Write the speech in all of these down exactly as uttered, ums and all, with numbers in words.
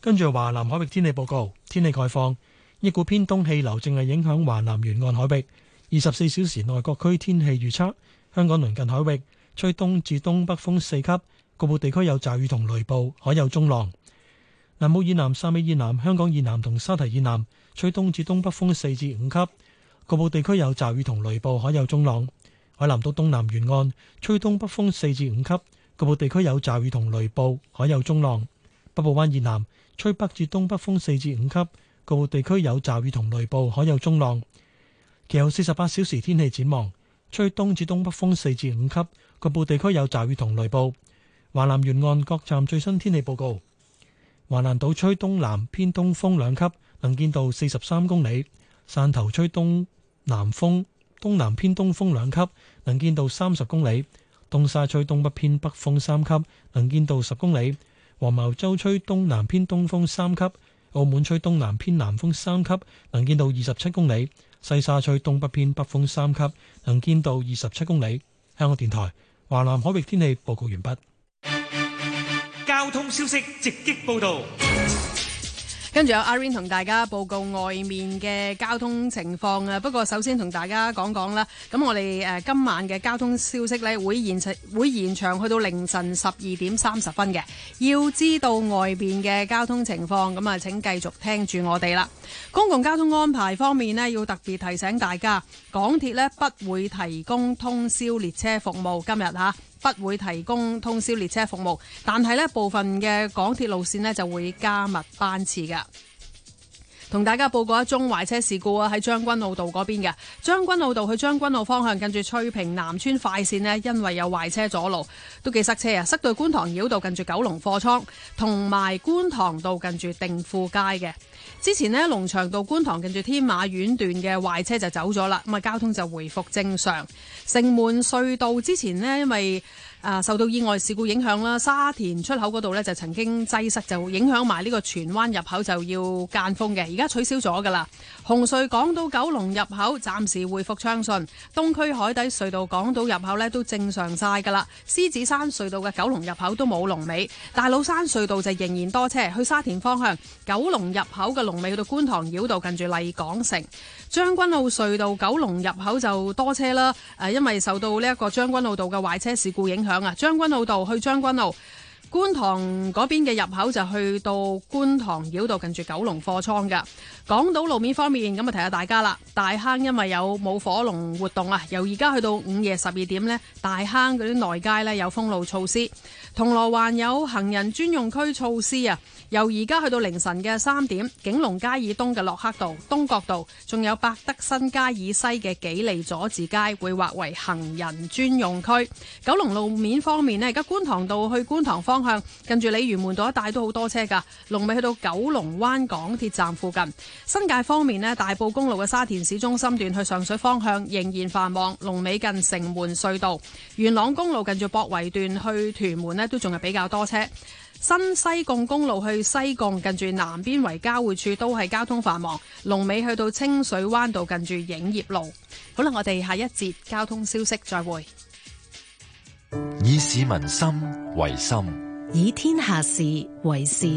跟住華南海域天氣報告，天氣概況，一股偏東氣流正係影響華南沿岸海域。二十四小時內各區天氣預測：香港鄰近海域吹東至東北風四級，局部地區有驟雨同雷暴，海有中浪。南澳以南、汕尾以南、香港以南同沙堤以南吹東至東北風四至五級，局部地區有驟雨同雷暴，海有中浪。海南島東南沿岸吹東北風四至五級，局部地區有驟雨同雷暴，海有中浪。北部灣以南吹北至東北風四至五級，局部地區有驟雨同雷暴，海有中浪。其後四十八小時天氣展望，吹東至東北風四至五級，局部地區有驟雨同雷暴。華南沿岸各站最新天氣報告：華南島吹東南偏東風兩級，能見度四十三公里；汕頭吹東南風東南偏東風兩級，能見度三十公里；東沙吹東北偏北風三級，能見度十公里；黃茅洲吹東南偏東風三級；澳門吹東南偏南風三級，能見度二十七公里；西沙吹東北偏北風三級，能見度二十七公里。香港電台華南海域天氣報告完畢。 交通消息直擊報道。 跟住有阿 Rain 同大家報告外面嘅交通情況啊。不過首先同大家講講啦，咁我哋誒今晚嘅交通消息呢，會延長會延長去到凌晨十二點三十分嘅。要知道外邊嘅交通情況，咁啊請繼續聽住我哋啦。公共交通安排方面呢，要特別提醒大家，港鐵呢不會提供通宵列車服務。今日吓不會提供通宵列車服務，但係呢部分嘅港鐵路線呢就會加密班次㗎。同大家報告一宗壞車事故啊，喺將軍澳道嗰邊嘅將軍澳道去將軍澳方向，近住翠屏南村快線呢，因為有壞車阻路，都幾塞車啊！塞到觀塘繞道近住九龍貨倉，同埋觀塘道近住定富街嘅。之前呢，龍翔道觀塘近住天馬苑段嘅壞車就走咗啦，咁啊交通就回復正常。城門隧道之前呢，因為啊，受到意外事故影響啦，沙田出口嗰度呢就曾經擠塞，就影響埋呢個荃灣入口就要間封嘅，而家取消咗噶啦。紅隧港島九龍入口暫時恢復暢順，東區海底隧道港島入口呢都正常晒噶啦，獅子山隧道嘅九龍入口都冇龍尾，大老山隧道就仍然多車，去沙田方向九龍入口嘅龍尾去到觀塘繞道近住麗港城。將軍澳隧道九龍入口就多車啦，誒，因為受到呢一個將軍澳道嘅壞車事故影響啊，將軍澳道去將軍澳觀塘嗰邊嘅入口就去到觀塘繞道近住九龍貨倉㗎。港島路面方面，咁啊提下大家啦，大坑因為有冇火龍活動啊，由而家去到午夜十二點呢，大坑嗰啲內街呢有封路措施。銅鑼灣有行人專用區措施啊，由而家去到凌晨嘅三點，景隆街以東嘅駱克道、東角道，仲有百德新街以西嘅紀利佐治街會劃為行人專用區。九龍路面方面呢，而家觀塘道去觀塘方向，近住鯉魚門道一帶都好多車㗎，龍尾去到九龍灣港鐵站附近。新界方面呢，大埔公路嘅沙田市中心段去上水方向仍然繁忙，龍尾近城門隧道。元朗公路近住博圍段去屯門呢都仲係比較多車。新西貢公路去西貢近住南邊圍交匯處都係交通繁忙，龍尾去到清水灣道近住影業路。好啦，我哋下一節交通消息再會。 以市民心為心， 以天下事為事。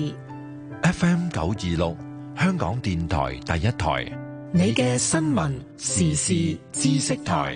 F M 九二六香港電台第一台， 你嘅新聞時事知識台。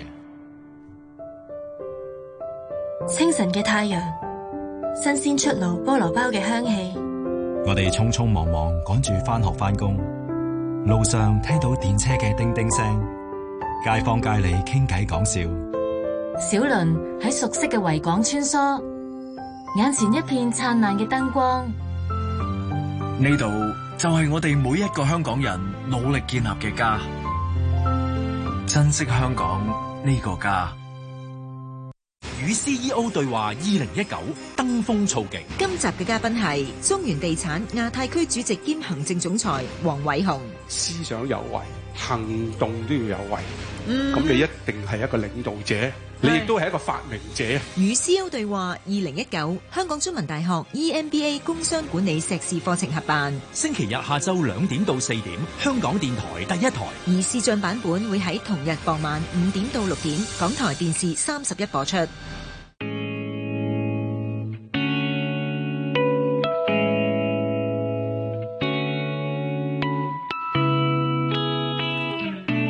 清晨嘅太陽，新鮮出爐菠蘿包嘅香氣。 我哋匆匆忙忙趕住返學返工，路上聽到電車嘅叮叮聲，街坊街里傾偈講笑。 小輪喺熟悉嘅維港穿梭，眼前一片燦爛嘅燈光。 呢度就係我哋每一個香港人努力建立嘅家，珍惜香港呢個家。 與 C E O 對話二零一九登峰造極。 今集嘅嘉賓係中原地產亞太區主席兼行政總裁黃偉雄。 思想有為，行動都要有為。咁、 嗯、 你一定係一個領導者，你亦都係一個發明者。 與 C E O 對話二零一九，香港中文大學 E M B A 工商管理碩士課程合辦。 星期日下晝兩點到四點，香港電台第一台。 而視像版本會喺同日傍晚五點到六點，港台電視三十一播出。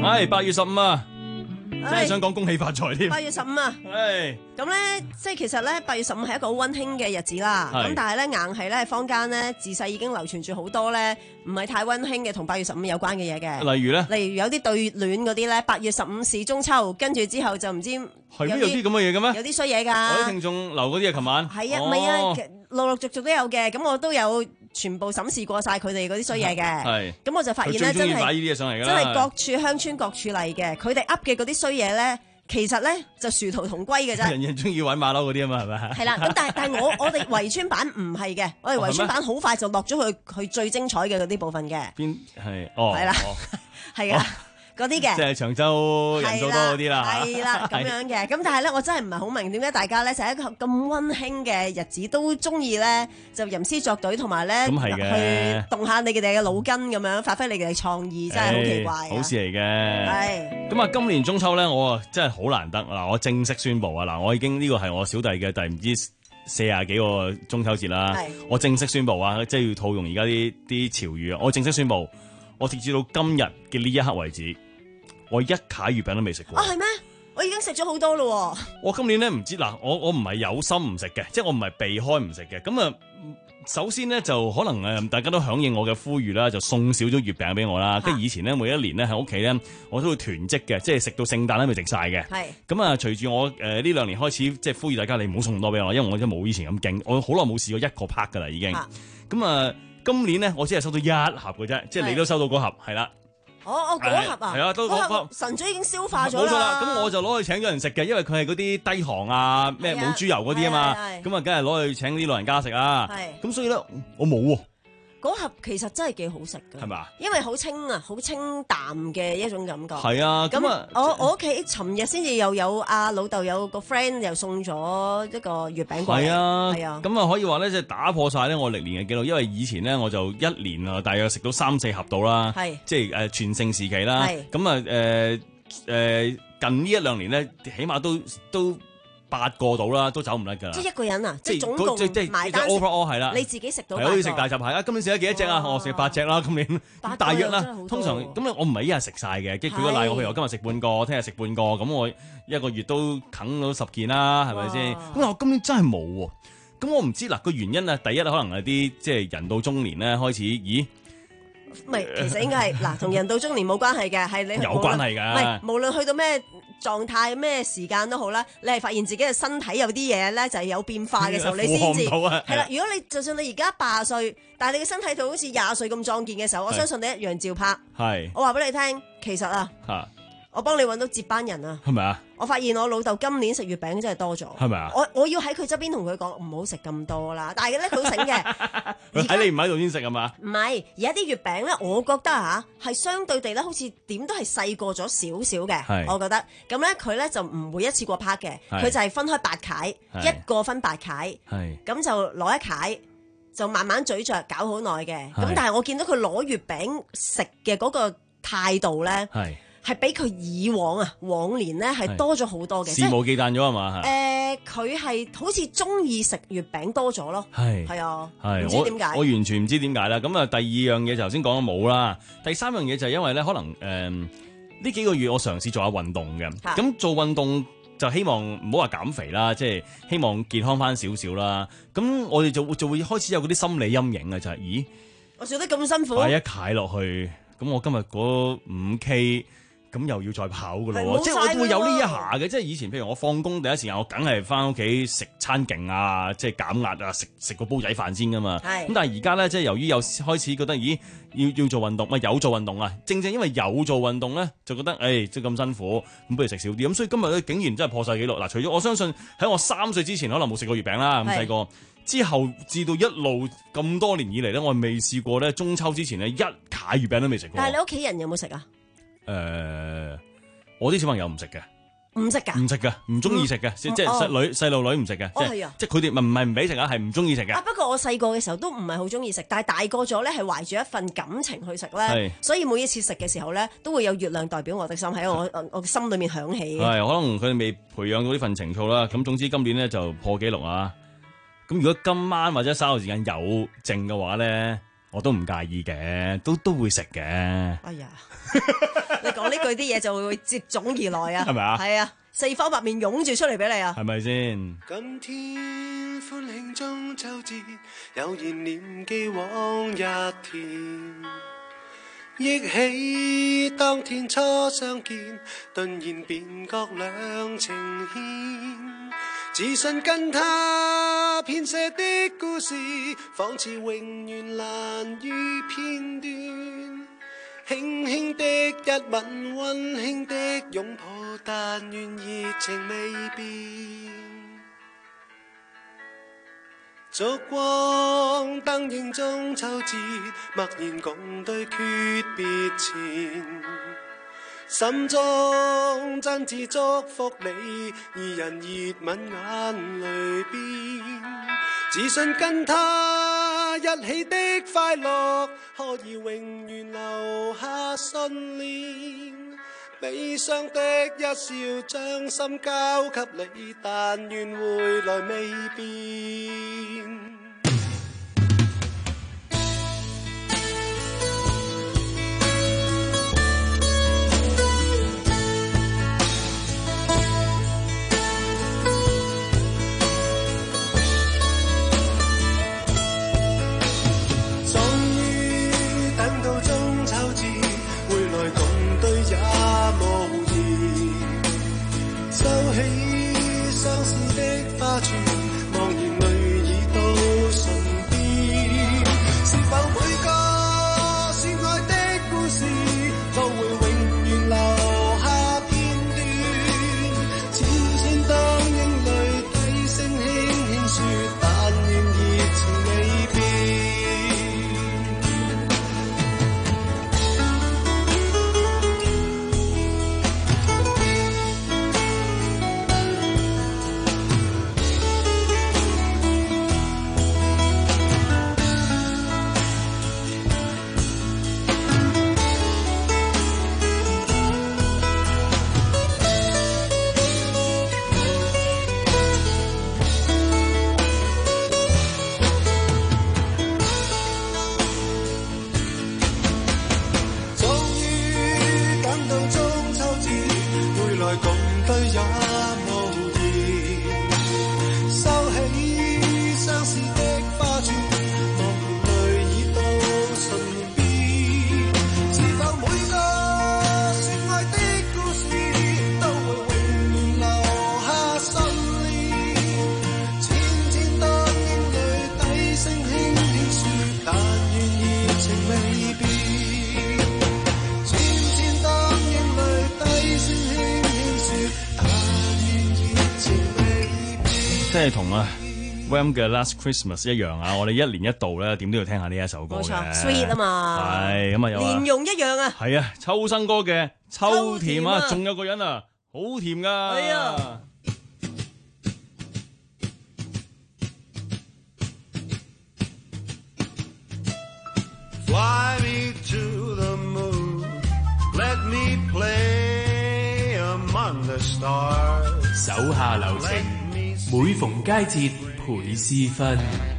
係八月十五啊，真係想講恭喜發財添。 八月十五啊， 係咁咧，即係其實咧，八月十五係一個好溫馨嘅日子啦。咁但係咧，硬係咧，坊間咧自細已經流傳住好多咧，唔係太溫馨嘅同八月十五有關嘅嘢嘅。 例如咧， 例如有啲對戀嗰啲咧，八月十五是中秋，跟住之後就唔知係咩有啲咁嘅嘢嘅咩？ 有啲衰嘢㗎。 我啲聽眾留嗰啲啊，琴晚係啊，唔係啊，陸陸續續都有嘅。咁我都有全部審視過晒佢哋嗰啲衰嘢嘅。係。咁我就發現咧，真係擺呢啲嘢上嚟㗎啦， 真係各處鄉村各處例嘅。佢哋噏嘅嗰啲衰嘢咧。其實咧就殊途同歸嘅啫， 人人中意玩馬騮嗰啲啊嘛，係咪？ 係啦，咁但係但係我我哋圍村版唔係嘅，我哋圍村版好快就落咗去佢最精彩嘅嗰啲部分嘅。 邊係？哦，係啦，係啊。嗰啲嘅， 即係長洲人數多嗰啲啦， 係啦咁樣嘅。咁但係咧，我真係唔係好明點解大家咧就係一個咁溫馨嘅日子都中意咧就吟詩作對，同埋咧去動下你哋嘅腦筋咁樣，發揮你哋嘅創意，真係好奇怪。 好事嚟嘅。 係。 咁啊，今年中秋咧，我啊真係好難得嗱，我正式宣布啊嗱，我已經呢個係我小弟嘅第唔知四廿幾個中秋節啦，我正式宣布啊，即係要套用而家啲啲潮語啊，我正式宣布，我直至到今日嘅呢一刻為止。我一卡月餅都未食過。 啊，係咩？我已經食咗好多咯。 我今年咧唔知嗱，我我唔係有心唔食嘅，即係我唔係避開唔食嘅。咁啊，首先咧就可能誒，大家都響應我嘅呼籲啦，就送少咗月餅俾我啦。跟住、啊、以前咧，每一年咧喺屋企咧，我都會囤積嘅，即係食到聖誕都未食晒嘅。係。咁啊，隨住我誒呢兩年開始，即係呼籲大家你唔好送咁多俾我，因為我真係冇以前咁勁，我好耐冇試過一個 pack 噶啦已經。咁啊，今年咧我只係收到一盒嘅啫，即係你都收到嗰盒，係啦。 哦哦，嗰盒啊， 係啊，都嗰盒神早已經消化咗啦。 冇錯啦，咁我就攞去請咗人食嘅，因為佢係嗰啲低糖啊，咩冇豬油嗰啲啊嘛，咁啊，梗係攞去請啲老人家食啊。係，咁所以咧，我冇喎。 嗰盒其實真係幾好食㗎，係嘛？因為好清啊，好清淡嘅一種感覺。 係啊，咁啊， 我我屋企尋日先至又有阿老豆有個 friend 又送咗一個月餅過嚟。係啊，係啊， 咁啊可以話咧，即係打破晒咧我歷年嘅記錄，因為以前咧我就一年啊大約食到三四盒到啦，係即係誒全盛時期啦。係咁啊誒誒近呢一兩年咧，起碼都都。八個到啦，都走唔甩㗎啦。 即係一個人啊，即係總共即係埋單食。 overall 係啦， 你自己食到。 係好似食大閘蟹啊！今年食咗幾多隻啊？我食八隻啦，今年大約啦。通常咁咧，我唔係一日食晒嘅。即係舉個例，我譬如我今日食半個，聽日食半個，咁我一個月都啃到十件啦，係咪先？咁我今年真係冇喎。咁我唔知嗱個原因啊。第一可能係啲即係人到中年咧開始，咦？ 唔係，其實應該係嗱，同人到中年冇關係嘅，係你有關係㗎。 唔係，無論去到咩狀態、咩時間都好啦，你係發現自己嘅身體有啲嘢咧，就係有變化嘅時候，你先至係啦。如果你就算你而家八十歲，但係你嘅身體就好似廿歲咁壯健嘅時候，我相信你一樣照拍。係，我話俾你聽，其實啊。我幫你揾到接班人啊！係咪啊？我發現我老豆今年食月餅真係多咗。係咪啊？我我要喺佢側邊同佢講唔好食咁多啦。但係咧佢好醒嘅。 喺你唔喺度先食係嘛？ 唔係，而家啲月餅咧，我覺得嚇係相對地咧，好似點都係細過咗少少嘅。係，我覺得咁咧，佢咧就唔會一次過拍嘅，佢就係分開八塊，一個分八塊。係，咁就攞一塊，就慢慢咀嚼，搞好耐嘅。咁但係我見到佢攞月餅食嘅嗰個態度咧。係。係比佢以往啊往年咧係多咗好多嘅， 肆無忌憚咗係嘛？ 誒，佢係好似中意食月餅多咗咯。係係啊，唔知點解。 我完全唔知點解啦。咁啊，第二樣嘢就頭先講咗冇啦。第三樣嘢就係因為咧，可能誒呢、呃、幾個月我嘗試做下運動嘅。咁、啊、做運動就希望唔好話減肥啦，即係希望健康翻少少啦。咁我哋就會就會開始有嗰啲心理陰影啊，就係、是、咦， 我做得咁辛苦， 擺一踩落去，咁我今日嗰五 K。咁又要再跑噶咯，即係我會有呢一下嘅。即係以前，譬如我放工第一時間，我梗係翻屋企食餐勁啊，即係減壓啊，食食個煲仔飯先噶嘛。咁但係而家咧，即係由於有開始覺得，咦，要要做運動，咪有做運動啊。正正因為有做運動咧，就覺得，誒、哎，即係咁辛苦，咁不如食少啲。咁所以今日咧，竟然真係破晒紀錄。嗱，除咗我相信喺我三歲之前，可能冇食過月餅啦，咁細個之後至到一路咁多年以嚟咧，我未試過咧，中秋之前咧一卡月餅都未食過。 但係你屋企人有冇食啊？ 誒、呃，我啲小朋友唔食嘅， 唔食噶， 唔食嘅，唔中意食嘅，即係細女細路女唔食嘅，即係即係佢哋唔唔係唔俾食啊，係唔中意食嘅。 啊，不過我細個嘅時候都唔係好中意食，但係大個咗咧，係懷住一份感情去食咧，所以每一次食嘅時候咧，都會有月亮代表我的心喺我我嘅心裏面響起。 係，可能佢哋未培養到呢份情操啦。咁總之今年咧就破紀錄啊！咁如果今晚或者稍後時間有剩嘅話咧，我都唔介意嘅，都都會食嘅。哎呀〜 你講呢句啲嘢就會接踵而來啊， 係咪啊？ 係啊，四方八面湧住出嚟俾你啊， 係咪先？ 今天歡慶中秋節，悠然念記往日甜，憶起當天初相見，頓然便覺兩情牽。自信跟他編寫的故事，仿似永遠難於片段。輕輕的一吻，溫馨的擁抱，但願熱情未變。燭光燈映中秋節，默然共對訣別前。心中真摯祝福你，二人熱吻眼淚邊。自信跟他一起的快樂，可以永遠留下信念。悲傷的一笑，將心交給你，但願回來未變。 即係同啊 Wham 嘅 Last Christmas 一樣啊！我哋一年一度咧，點都要聽下呢一首歌嘅。 冇錯 Sweet 啊嘛， 係咁啊有啊， 連用一樣啊。 係啊，秋生哥嘅秋甜啊，仲有個人啊，好甜噶。係啊。 Fly me to the moon, let me play among the stars。 手下留情，每逢佳節倍思分。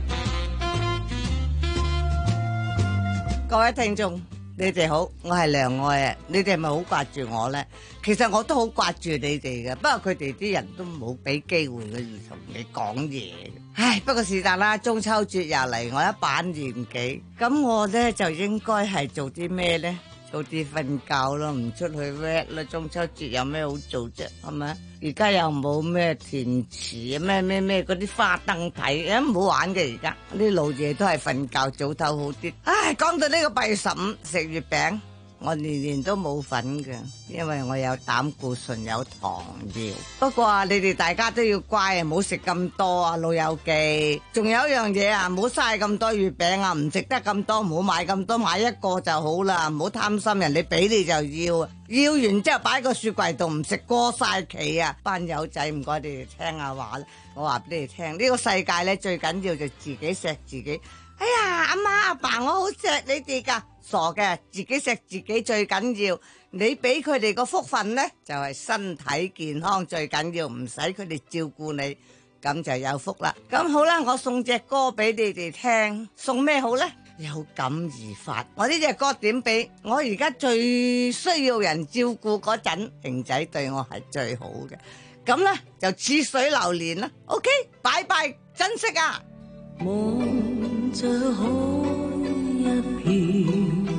各位聽眾，你哋好，我係梁愛啊！你哋係咪好掛住我咧？其實我都好掛住你哋嘅，不過佢哋啲人都冇俾機會佢同你講嘢。唉，不過是但啦，中秋節又嚟，我一把年紀，咁我咧就應該係做啲咩咧？早啲瞓覺咯，唔出去 work 啦。中秋節有咩好做啫？係咪？而家又冇咩填詞啊，咩咩咩嗰啲花燈睇，誒唔好玩嘅。而家啲老嘢都係瞓覺早唞好啲。唉，講到呢個八月十五食月餅，我年年都冇份嘅，因為我有膽固醇有糖尿。不過啊，你哋大家都要乖啊，唔好食咁多啊，老友記。仲有一樣嘢啊，唔好嘥咁多月餅啊，唔食得咁多，唔好買咁多，買一個就好啦，唔好貪心，人哋俾你就要啊。要完之後擺個雪櫃度唔食過晒期啊！班友仔唔該你哋聽下話啦，我話俾你哋聽，呢個世界咧最緊要就自己錫自己。哎呀，阿媽阿爸，我好錫你哋噶，傻嘅，自己錫自己最緊要。你俾佢哋個福分咧，就係身體健康最緊要，唔使佢哋照顧你，咁就有福啦。咁好啦，我送隻歌俾你哋聽，送咩好咧？ 有感而發。我呢隻歌點俾我而家最需要人照顧嗰陣，平仔對我係最好嘅。咁咧就似水流年啦。OK， 拜拜，珍惜啊！ 望着海一片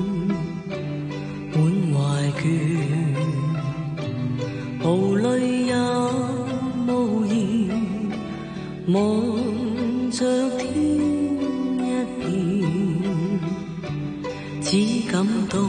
滿懷倦，無淚也無言，望着天一片，只感到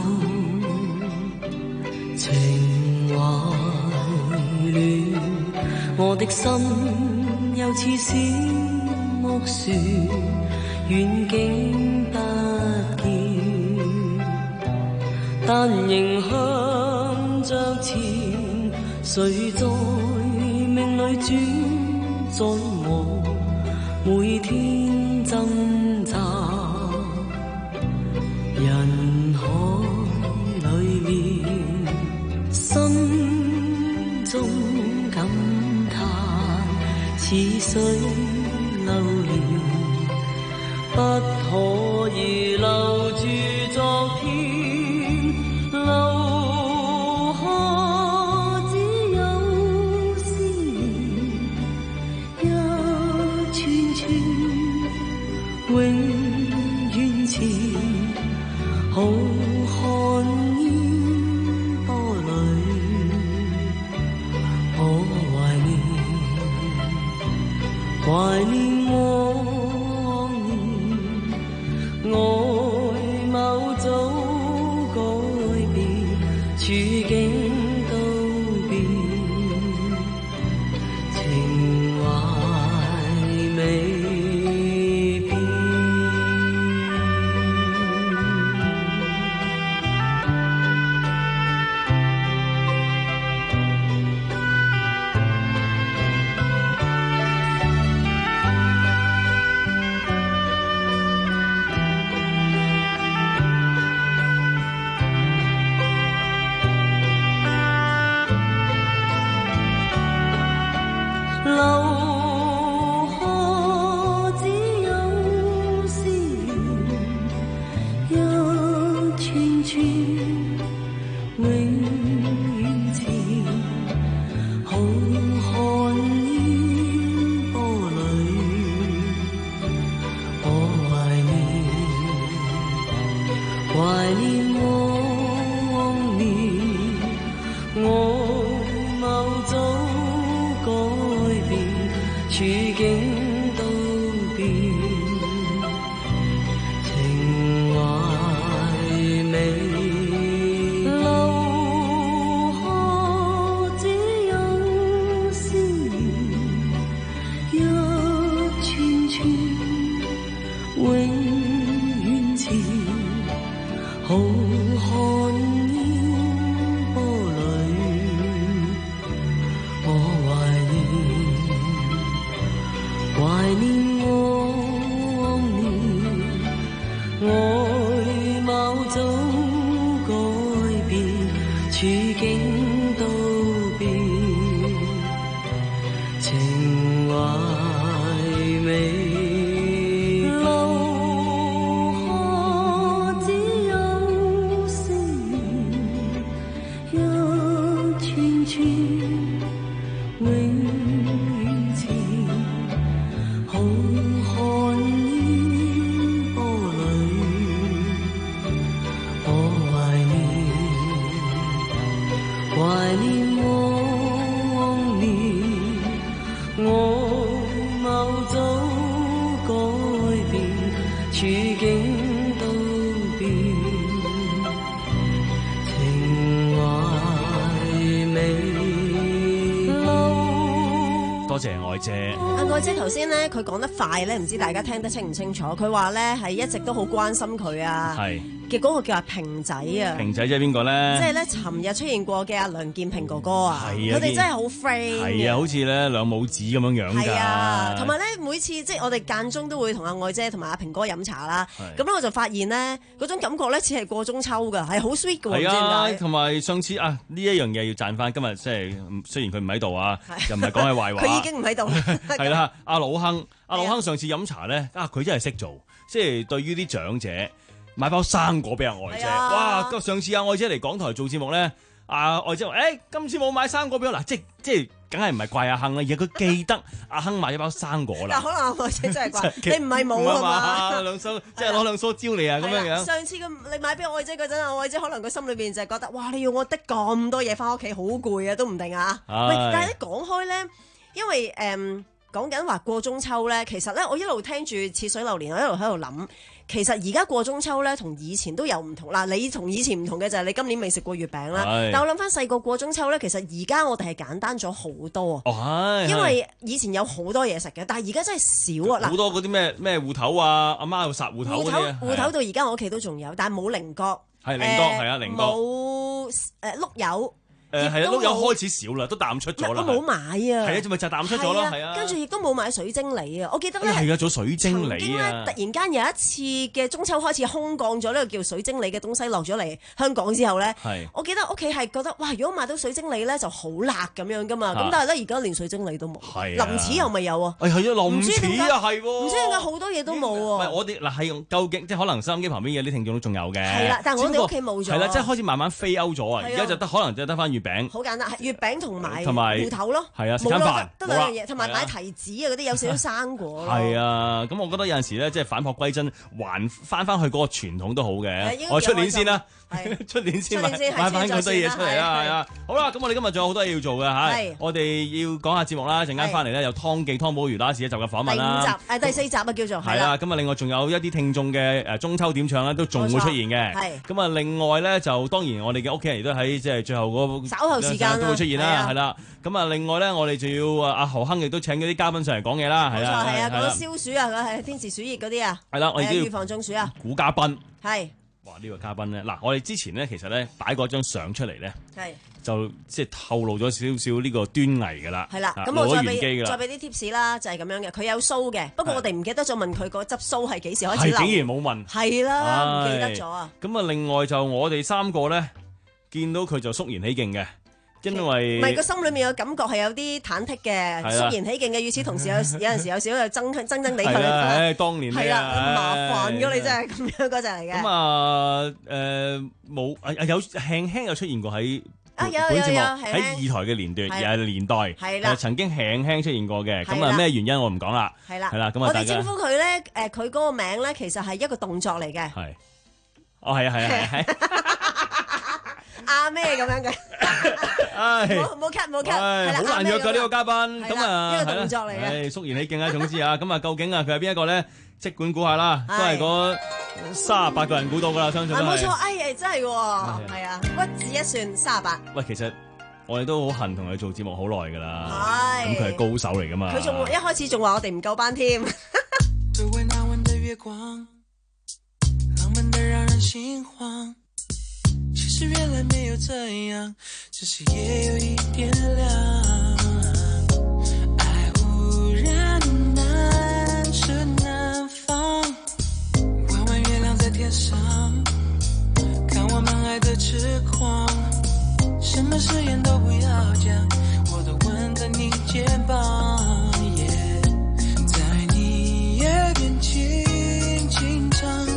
情懷亂，我的心又似小木樹，遠景不見，但仍向着前，誰在命裏轉在我每天掙扎，人海裏面心中感嘆，似水流年，不可以留住昨天，留下只有思念，一串串永遠前，浩瀚煙波裏，我懷念，懷念。處境都變，情懷未變。 愛姐頭先咧，佢講得快咧，唔知大家聽得清唔清楚？佢話咧係一直都好關心佢啊。係嘅嗰個叫阿平仔啊。平仔即係邊個咧？即係咧，尋日出現過嘅阿梁建平哥哥啊。係啊，佢哋真係好 friend。係啊，好似咧兩母子咁樣樣㗎。係啊，同埋咧每次即係我哋間中都會同阿愛姐同埋阿平哥飲茶啦。咁咧我就發現咧嗰種感覺咧似係過中秋㗎，係好 sweet 㗎。係啊，同埋上次啊呢一樣嘢要讚翻，今日即係雖然佢唔喺度啊，又唔係講佢壞話。佢已經唔喺度。係啦。阿老亨，阿老亨上次飲茶咧，啊佢真係識做， 即係對於啲長者買包生果俾阿愛姐。哇！上次阿愛姐嚟港台做節目咧，阿愛姐話：誒，今次冇買生果俾我。嗱，即即係。梗係唔係怪阿亨啦，而係佢記得阿亨買一包生果啦。 但可能阿愛姐真係怪，你唔係冇啊嘛？ 兩梳即係攞兩梳蕉你啊咁樣樣。 上次佢你買俾愛姐嗰陣，愛姐可能佢心裏邊就係覺得，哇！你要我的咁多嘢翻屋企，好攰啊，都唔定啊。喂，但係咧講開咧，因為誒講緊話過中秋咧，其實咧我一路聽住《似水流年》，我一路喺度諗。其實而家過中秋咧，同以前都有唔同。嗱，你同以前唔同嘅就係你今年未食過月餅啦。但我諗翻細個過中秋咧，其實而家我哋係簡單咗好多。 哦， 因為以前有好多嘢食嘅，但係而家真係少啊。 好多嗰啲咩咩芋頭啊，阿媽要殺芋頭嗰啲啊。 芋頭到而家我屋企都仲有，但係冇菱角。 係菱角，係啊，菱角。 冇誒碌柚。 誒係啊，碌柚開始少啦，都淡出咗啦。 我冇買啊。 係啊，就咪就淡出咗咯，係啊。 跟住亦都冇買水晶梨啊！我記得咧係啊，做水晶梨啊。 突然間有一次嘅中秋開始空降咗呢個叫水晶梨嘅東西落咗嚟香港之後咧，我記得屋企係覺得哇！如果買到水晶梨咧就好辣咁樣噶嘛。咁但係咧而家連水晶梨都冇。 係林柿又咪有啊？ 係係啊，林柿啊係喎。 唔知點解好多嘢都冇喎。 唔係我哋嗱係用究竟即係可能收音機旁邊嘅啲聽眾都仲有嘅。 係啦，但係我哋屋企冇咗。 係啦，即係開始慢慢飛歐咗啊！而家就得可能就得翻月餅。 好簡單。月餅同埋同埋芋頭咯， 係啊，食餐飯得兩樣嘢，同埋買提子啊嗰啲有少少生果咯。 係啊，咁我覺得有陣時咧，即係返璞歸真，還翻翻去嗰個傳統都好嘅。我出年先啦，出年先買買翻嗰堆嘢出嚟啦，係啊。好啦，咁我哋今日仲有好多嘢要做嘅嚇，我哋要講下節目啦。陣間翻嚟咧，有湯記湯寶如啦，試一集嘅訪問啦。 第五集誒第四集啊，叫做係啦。咁啊，另外仲有一啲聽眾嘅誒中秋點唱咧，都仲會出現嘅。係。咁啊，另外咧就當然我哋嘅屋企人亦都喺即係最後嗰稍後時間會出現啦，係啦，咁啊，另外咧，我哋就要阿何亨亦都請嗰啲嘉賓上嚟講嘢啦，係啊， 係啊，講消暑啊，係天時暑熱嗰啲啊， 係啦，我哋都要預防中暑啊， 估嘉賓係， 哇，呢個嘉賓咧，嗱，我哋之前咧，其實咧擺過張相出嚟咧，係，就即係透露咗少少呢個端倪噶啦， 係啦，咁我再俾再俾啲 tips 啦，就係咁樣嘅，佢有鬚嘅，不過我哋唔記得咗問佢嗰執鬚係幾時開始留， 係竟然冇問， 係啦，唔記得咗啊， 咁啊，另外就我哋三個咧見到佢就肅然起敬嘅。因為唔係個心裏面有感覺係有啲忐忑嘅，肅然起敬嘅。與此同時有有陣時有少少又爭爭爭地佢。係啦，誒當年係啦，麻煩咗你真係咁樣嗰隻嚟嘅。 咁啊誒冇啊有輕輕有出現過喺本節目喺二台嘅年段又係年代係啦，曾經輕輕出現過嘅。咁啊咩原因我唔講啦。 係啦， 係啦，咁啊我哋稱呼佢咧誒，佢嗰個名咧其實係一個動作嚟嘅。 係，哦係啊係啊係。 啊咩咁樣嘅，冇冇 cut 冇 cut，係啦， 好難約㗎呢個嘉賓，咁啊呢個動作嚟嘅， 肅然起敬啊，總之啊，咁啊究竟啊佢係邊一個咧？即管估下啦，都係嗰三十八個人估到㗎啦，相信都係。 冇錯，哎呀真係喎，係啊，屈指一算三十八。 喂，其實我哋都好恨同佢做節目好耐㗎啦，咁佢係高手嚟㗎嘛。 佢仲一開始仲話我哋唔夠班添。 其實原來沒有這樣，只是夜有一點亮。愛無人難捨難放，彎彎月亮在天上，看我們愛的痴狂。什麼誓言都不要講，我都吻在你肩膀， yeah， 在你耳邊輕輕唱。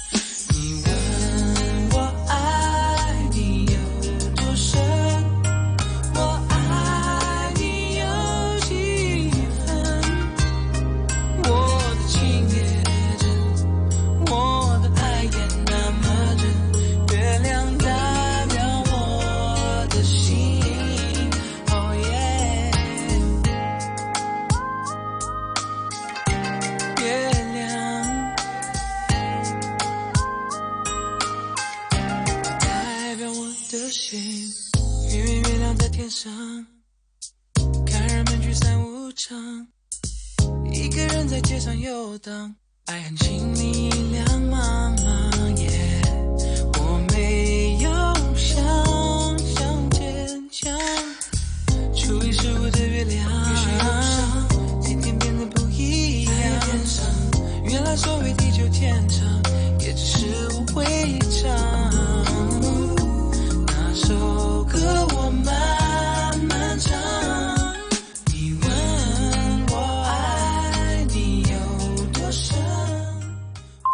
看人們聚散無常，一個人在街上遊蕩，愛恨情意兩茫茫，yeah， 我沒有想象堅強，初一十五的月亮，今天變得不一樣，原來所謂地久天長，也只是無謂一場，那首歌我慢慢唱，你問我愛你有多深。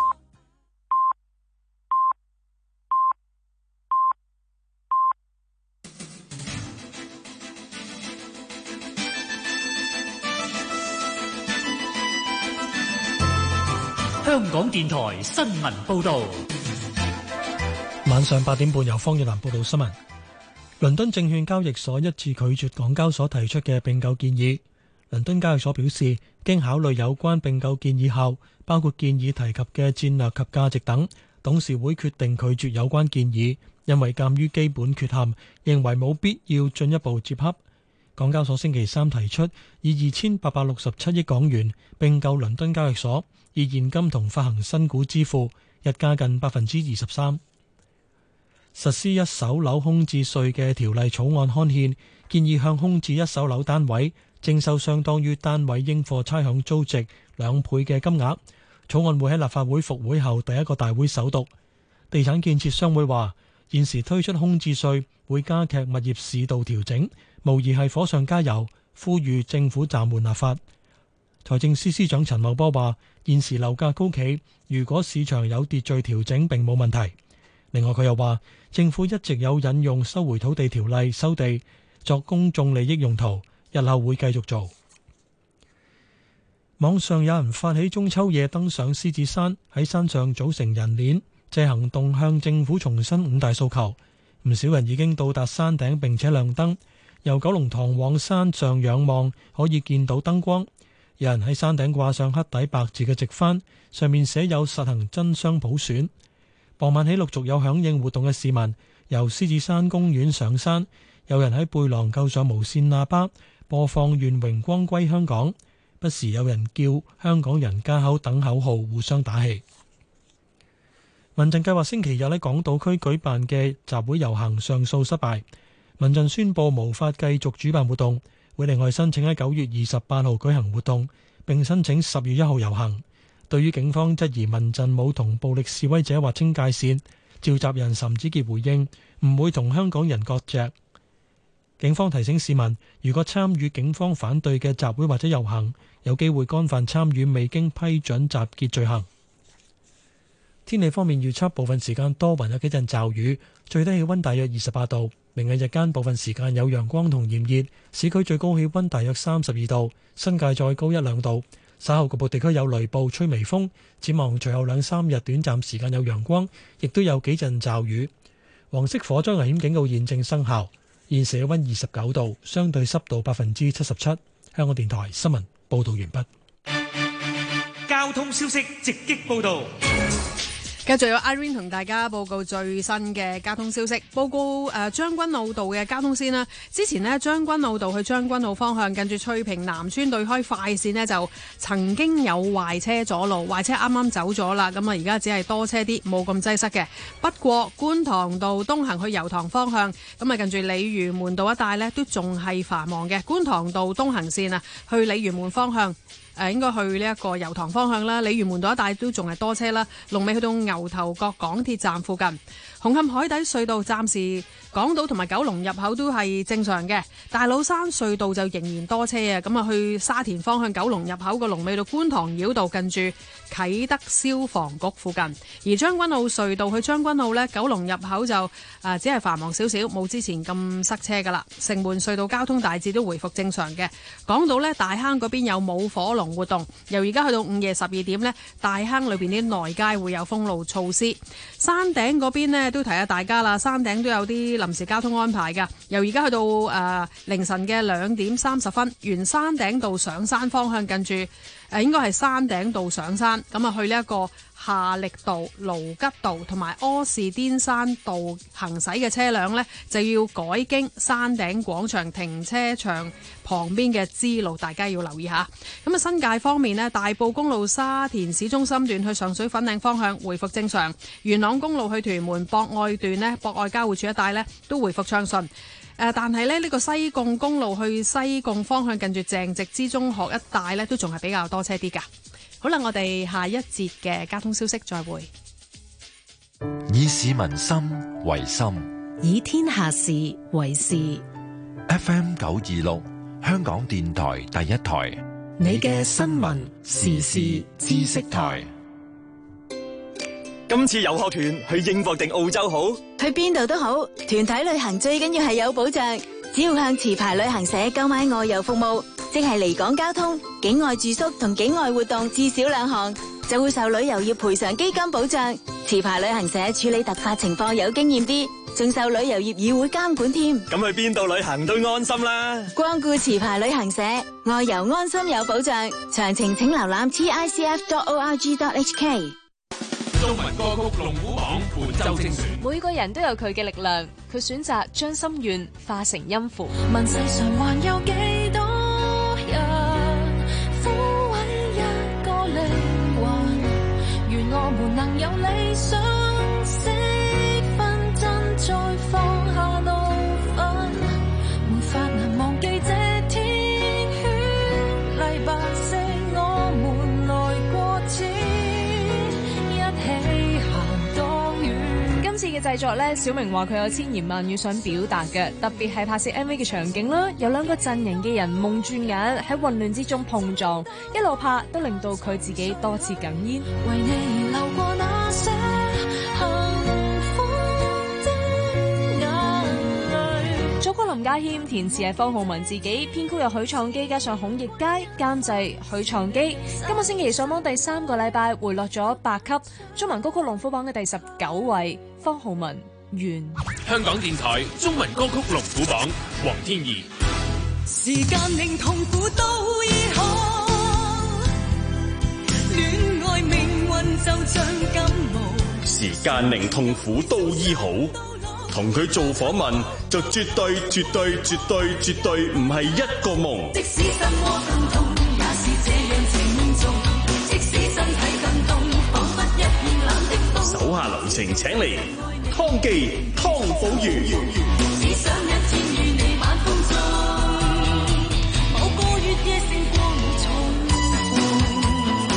香港電台新聞報道。 晚上八點半由方月蘭報道新聞。倫敦證券交易所一致拒絕港交所提出嘅併購建議。倫敦交易所表示，經考慮有關併購建議後，包括建議提及嘅戰略及價值等，董事會決定拒絕有關建議，因為鑑於基本缺陷，認為冇必要進一步接洽。港交所星期三提出以二千八百六十七億港元併購倫敦交易所，以現金同發行新股支付，日價近百分之二十三。實施一手樓空置稅嘅條例草案刊憲，建議向空置一手樓單位徵收相當於單位應課差餉租值兩倍嘅金額。草案會喺立法會復會後第一個大會首讀。地產建設商會話，現時推出空置稅會加劇物業市道調整，無疑係火上加油，呼籲政府暫緩立法。財政司司長陳茂波話，現時樓價高企，如果市場有秩序調整並冇問題。另外佢又話，政府一直有引用收回土地條例收地作公眾利益用途，日後會繼續做。網上有人發起中秋夜登上獅子山，喺山上組成人鏈，借行動向政府重申五大訴求。唔少人已經到達山頂並且亮燈，由九龍塘往山上仰望可以見到燈光。有人喺山頂掛上黑底白字嘅直幡，上面寫有實行真雙普選。傍晚起陸續有響應活動嘅市民由獅子山公園上山，有人喺背囊扣上無線喇叭播放願榮光歸香港，不時有人叫香港人加口等口號互相打氣。民陣計劃星期日喺港島區舉辦嘅集會遊行上訴失敗，民陣宣布無法繼續主辦活動，會另外申請喺九月二十八號舉行活動，並申請十月一號遊行。對於警方質疑民陣冇同暴力示威者劃清界線，召集人岑子傑回應唔會同香港人割席。警方提醒市民，如果參與警方反對嘅集會或者遊行，有機會干犯參與未經批准集結罪行。天氣方面預測，部分時間多雲有幾陣驟雨，最低氣溫大約二十八度。明日日間部分時間有陽光同炎熱，市區最高氣溫大約三十二度，新界再高一兩度。稍後局部地區有雷暴，吹微風。展望隨後兩三日短暫時間有陽光，亦都有幾陣驟雨。黃色火災危險警告現正生效。現時氣溫二十九度，相對濕度百分之七十七。香港電台新聞報道完畢。 交通消息直擊報道。 繼續有 Irene 同大家報告最新嘅交通消息。報告誒將軍澳道嘅交通先啦。之前呢，將軍澳道去將軍澳方向，近住翠屏南村對開快線呢，就曾經有壞車阻路，壞車啱啱走咗啦。咁啊，而家只係多車啲，冇咁擠塞嘅。不過觀塘道東行去油塘方向，咁啊近住鯉魚門道一帶呢，都仲係繁忙嘅。觀塘道東行線啊，去鯉魚門方向。誒、呃、應該去呢一個油塘方向啦，鯉魚門道一帶都仲係多車啦，龍尾去到牛頭角港鐵站附近。紅磡海底隧道暫時港島同埋九龍入口都係正常嘅，大老山隧道就仍然多車啊！咁啊去沙田方向九龍入口個龍尾到觀塘繞道近住啟德消防局附近，而將軍澳隧道去將軍澳呢，九龍入口就啊只係繁忙少少，冇之前咁塞車噶啦。城門隧道交通大致都回復正常嘅。港島呢，大坑嗰邊有舞火龍活動，由而家去到午夜十二點呢，大坑裏邊啲內街會有封路措施。山頂嗰邊呢，都提下大家啦，山頂都有啲臨時交通安排㗎。由而家去到誒、呃、凌晨嘅兩點三十分，沿山頂道上山方向近住誒、呃、應該係山頂道上山，咁啊去呢一個夏力道、盧吉道同埋柯士甸山道行駛嘅車輛呢，就要改經山頂廣場停車場旁邊嘅支路，大家要留意下。咁啊新界方面呢，大埔公路沙田市中心段去上水粉嶺方向回復正常，元朗公路去屯門博愛段呢，博愛交匯處一帶呢都回復暢順。誒，但係咧呢個西貢公路去西貢方向近住鄭植之中學一帶呢，都仲係比較多車啲㗎。好啦，我哋下一節嘅交通消息再會。 以市民心為心， 以天下事為事。 F M 九二六，香港電台第一台， 你嘅新聞時事知識台。 今次遊學團去英國定澳洲好？ 去邊度都好，團體旅行最緊要係有保障。只要向持牌旅行社購買外遊服務，即係離港交通、境外住宿同境外活動至少兩項，就就會受旅遊業賠償基金保障。持牌旅行社處理突發情況有經驗啲，仲受旅遊業議會監管添。 咁去邊度旅行都安心啦。 光顧持牌旅行社，外遊安心有保障。詳情請瀏覽 T I C F dot org dot H K。 中文歌曲龍虎榜本周精選。 每個人都有佢嘅力量，佢選擇將心願化成音符。 問世上還有幾多人撫慰一個靈魂？願我們能有理想，識分真再放下怒憤，沒法能忘記這天血禮白色，我們來過此。 今次嘅製作咧，小明話佢有千言萬語想表達嘅，特別係拍攝 M V 嘅場景啦，有兩個陣營嘅人蒙住眼喺混亂之中碰撞，一路拍都令到佢自己多次哽咽。 為你流過那些幸福的眼淚。 作曲林家謙，填詞係方浩文自己，編曲由許創基加上孔奕佳，監製許創基。今個星期上榜第三個禮拜回落咗八級，中文歌曲龍虎榜嘅第十九位。方浩文願。 香港電台中文歌曲龍虎榜，黃天怡。 時間令痛苦都醫好，戀愛命運就像感冒。 時間令痛苦都醫好，同佢做訪問就絕對絕對絕對絕對唔係一個夢。 即使心窩更痛，也是這樣情重。即使身體更凍，彷彿一片冷的風。 手下留情，請嚟湯記湯寶如。 只想一天與你晚風中，某個月夜星光重逢。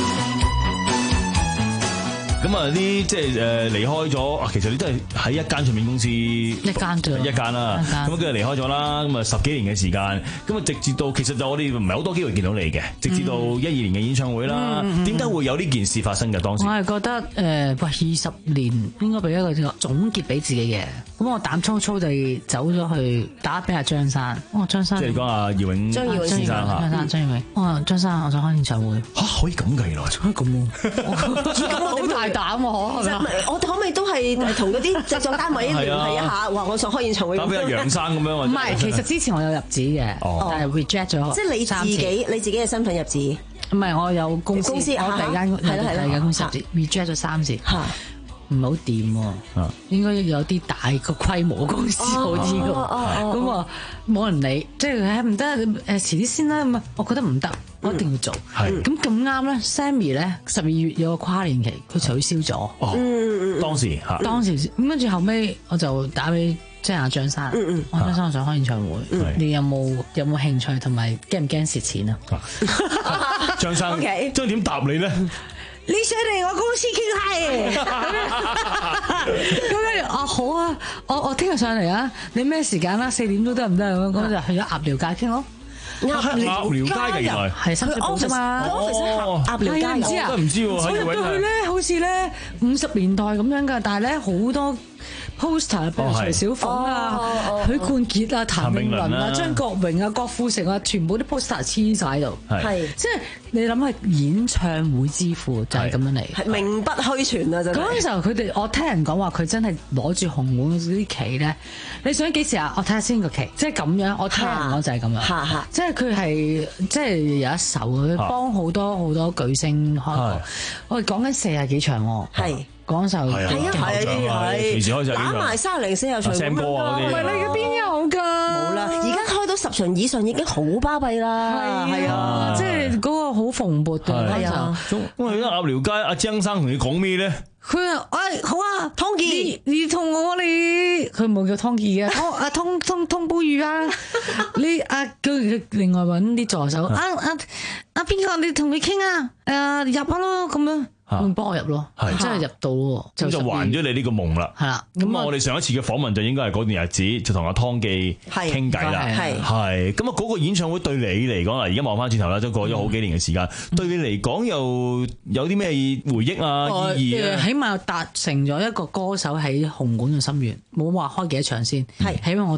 咁啊啲即係誒離開咗啊，其實你都係喺一間唱片公司一間啫， 一間啦。咁跟住離開咗啦，咁啊十幾年嘅時間，咁啊直至到其實就我哋唔係好多機會見到你嘅，直至到一二年嘅演唱會啦。點解會有呢件事發生嘅當時？ 我係覺得誒，喂二十年應該俾一個總結俾自己嘅。咁我膽粗粗地走咗去打俾阿張生。我話張生， 即係講阿姚永張耀永先生嚇，張生張耀永。我話張生，我想開演唱會。 嚇可以咁嘅原來，可以咁喎。 咁好大膽喎！ 其實我哋可唔可以都係同嗰啲製作單位聯繫一下，話我想開演唱會。 打俾阿楊生咁樣。 唔係，其實之前我有入紙嘅，但係 reject 咗。 即係你自己你自己嘅身份入紙。 唔係，我有公司，我第二間係啦係啦公司入紙 reject 咗三次。唔係好掂喎，應該有啲大個規模嘅公司好啲嘅。咁啊冇人理，即係唔得誒，遲啲先啦。咁啊，我覺得唔得，我一定要做。咁咁啱咧 ，Sammy 咧十二月有個跨年期，佢取消咗。 哦，當時嚇， 當時咁跟住後尾我就打俾即係阿張生，我張生我想開演唱會，你有冇有冇興趣同埋驚唔驚蝕錢啊？ 張生，即係點答你咧？ 你上嚟我公司傾下嘅，咁跟住啊好啊，我我聽日上嚟啊，你咩時間啦？四點都得唔得咁？咁就去咗鴨寮街傾咯。 鴨寮街嘅原來係深水埗啫嘛。 哦， 鴨寮街唔知啊？ 唔知喎。 我入到去咧，好似咧五十年代咁樣㗎，但係咧好多 poster，譬如徐小鳳啊、許冠傑啊、譚詠麟啊、張國榮啊、郭富城啊，全部啲 poster 黐晒喺度。係，即係你諗下演唱會之父就係咁樣嚟， 係名不虛傳啊！真係。嗰陣時候佢哋，我聽人講話佢真係攞住紅館嗰啲旗咧。你想幾時啊？我睇下先個旗，即係咁樣。我聽人講就係咁樣，即係佢係即係有一首佢幫好多好多巨星開過。我哋講緊四十幾場喎。係。講就係啊係係係，打埋三零四有場咁樣㗎， 唔係你嗰邊有㗎？ 冇啦，而家開到十場以上已經好巴閉啦，係啊， 即係嗰個好蓬勃嘅。係啊， 咁我去咗鴨寮街，阿張生同你講咩咧？ 佢話：誒好啊，湯記，你同我哋，佢冇叫湯記嘅，湯阿湯湯湯寶如啊，你阿佢另外揾啲助手，啊啊啊邊個？你同佢傾啊？誒入下咯咁樣。會幫我入咯，係真係入到咯， 咁就還咗你呢個夢啦。係啦，咁啊，我哋上一次嘅訪問就應該係嗰段日子，就同阿湯記傾偈啦。係係，咁啊嗰個演唱會對你嚟講啊，而家望翻轉頭啦，都過咗好幾年嘅時間，對你嚟講又有啲咩回憶啊、意義啊？ 起碼達成咗一個歌手喺紅館嘅心願，冇話開幾多場先，係起碼我達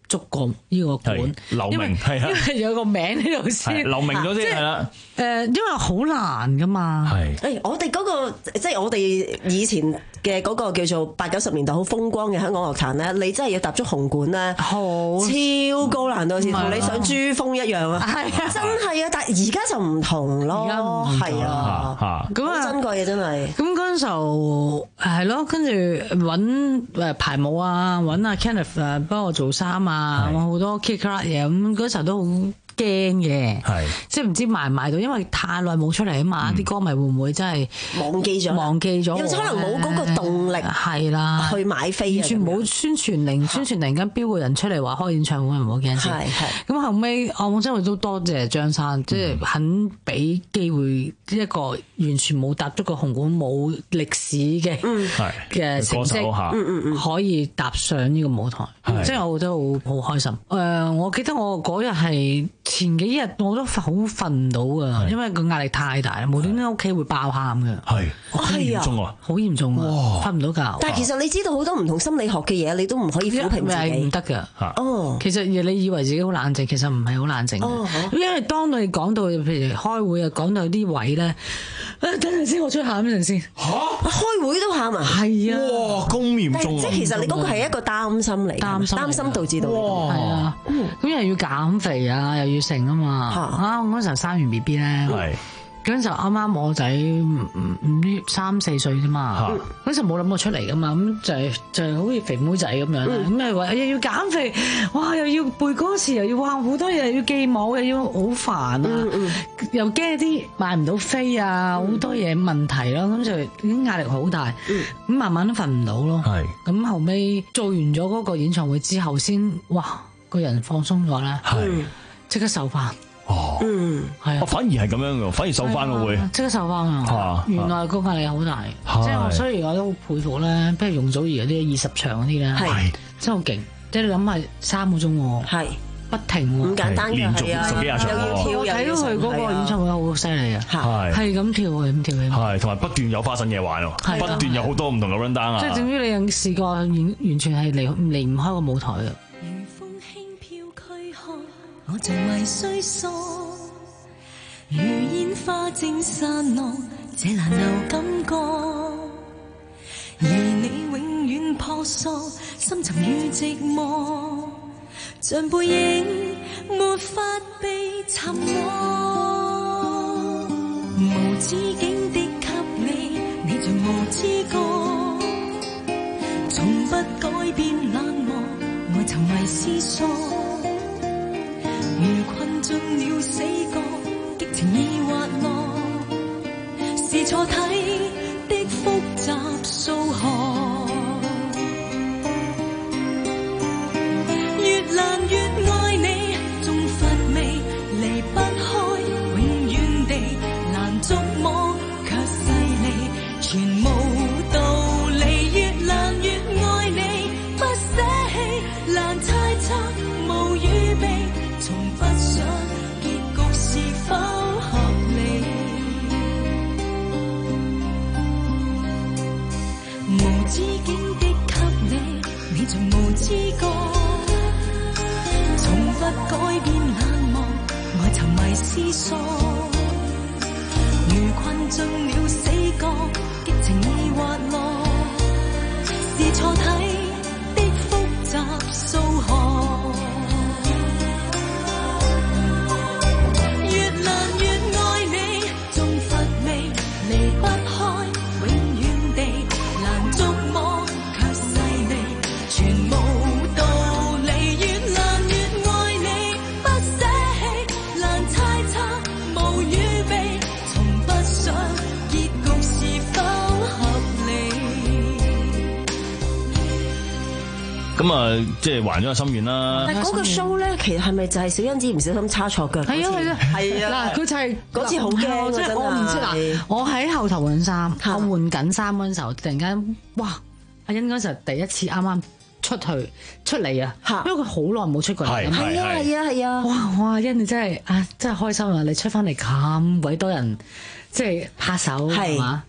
足過呢個館， 留名係啊， 因為有個名喺度先， 留名咗先係啦。 誒，因為好難噶嘛。 係。 誒，我哋嗰個即係我哋以前嘅嗰個叫做八九十年代好風光嘅香港樂壇咧，你真係要踏足紅館咧， 好超高難度，好似同你上珠峰一樣啊！係啊，真係啊！但係而家就唔同咯， 而家唔同係啊，咁啊珍貴嘅真係。 咁嗰陣時候係咯，跟住揾誒排舞啊，揾阿 Kenneth 誒幫我做衫啊，我好多 kick out 嘢，咁嗰時候都好驚嘅，即係唔知賣唔賣到，因為太耐冇出嚟啊嘛，啲歌迷會唔會真係忘記咗？ 忘記咗， 又可能冇嗰個動力係啦， 去買飛， 完全冇宣傳，零宣傳，突然間飆個人出嚟話開演唱會，唔好驚先。係係。咁後尾我真係都多謝張生，即係肯俾機會一個完全冇踏足過紅館、冇歷史嘅嘅成績，可以踏上呢個舞台，即係我覺得好好開心。誒，我記得我嗰日係。前幾日我都好瞓唔到啊，因為個壓力太大啦，無端端屋企會爆喊嘅。係，好嚴重啊！好嚴重啊！瞓唔到覺。 但係其實你知道好多唔同心理學嘅嘢，你都唔可以撫平自己， 唔得㗎。 哦， 其實你以為自己好冷靜，其實唔係好冷靜。哦，因為當你講到譬如開會啊，講到啲位咧，等陣先，我出去喊一陣先。 嚇！開會都喊啊！ 係啊！ 哇，咁嚴重啊！ 即係其實你嗰個係一個擔心嚟，擔心擔心導致到。 哇！係啊，咁又要減肥啊，又要成啊嘛。啊！我嗰時候生完 B B 咧，嗰陣時候啱啱我仔唔唔知三四歲啫嘛，嗰時候冇諗過出嚟噶嘛，咁就係就係好似肥妹仔咁樣，咁又話又要減肥，哇！又要背歌詞，又要哇好多嘢，又要記舞，又要好煩啊，又驚啲買唔到飛啊，好多嘢問題咯，咁就已經壓力好大，咁慢慢都瞓唔到咯。咁後尾做完咗嗰個演唱會之後，先哇個人放鬆咗啦。即刻瘦翻哦，嗯，係啊，反而係咁樣嘅，反而瘦翻嘅會， 即刻瘦翻啊！原來個壓力好大，即係我所以我都好佩服咧，譬如容祖兒嗰啲二十場嗰啲咧，係真係好勁，即係你諗下三個鐘喎，係不停喎， 唔簡單嘅， 連續十幾廿場喎， 我睇到佢嗰個演唱會好犀利啊，係係咁跳係咁跳起， 係同埋不斷有花神嘢玩喎，不斷有好多唔同嘅 run down 啊， 即係總之你有試過完完全係離離唔開個舞台嘅。 我像迷雖疏，如煙花正散落這難留感覺，而你永遠婆娑，深沉與寂寞，像背影沒法被尋獲，無止境的給你，你像無知覺，從不改變冷漠，愛沉迷思索。如困進了死角，激情已滑落，是錯體的複雜數學，越難越愛你，縱乏味離不開，永遠地難觸摸，卻細膩全無道理，越難越愛你，不捨棄難猜測，無預備。從不想結局是否合理，無止境的給你，你像無知覺，從不改變冷漠，愛沉迷思索，如困進了死角，激情已滑落，是錯體的複雜數學。 咁啊，即係還咗個心願啦。 但係嗰個 show 咧，其實係咪就係小欣子唔小心叉錯腳？ 係啊係啊，係啊。嗱，佢就係嗰次好驚， 即係我唔知嗱，我喺後頭換衫，我換緊衫嗰陣時候，突然間，哇！阿欣嗰陣時候第一次啱啱出去出嚟啊，因為佢好耐冇出過嚟。 係啊係啊係啊！ 哇哇，欣你真係啊，真係開心啊！你出翻嚟咁鬼多人，即係拍手係嘛？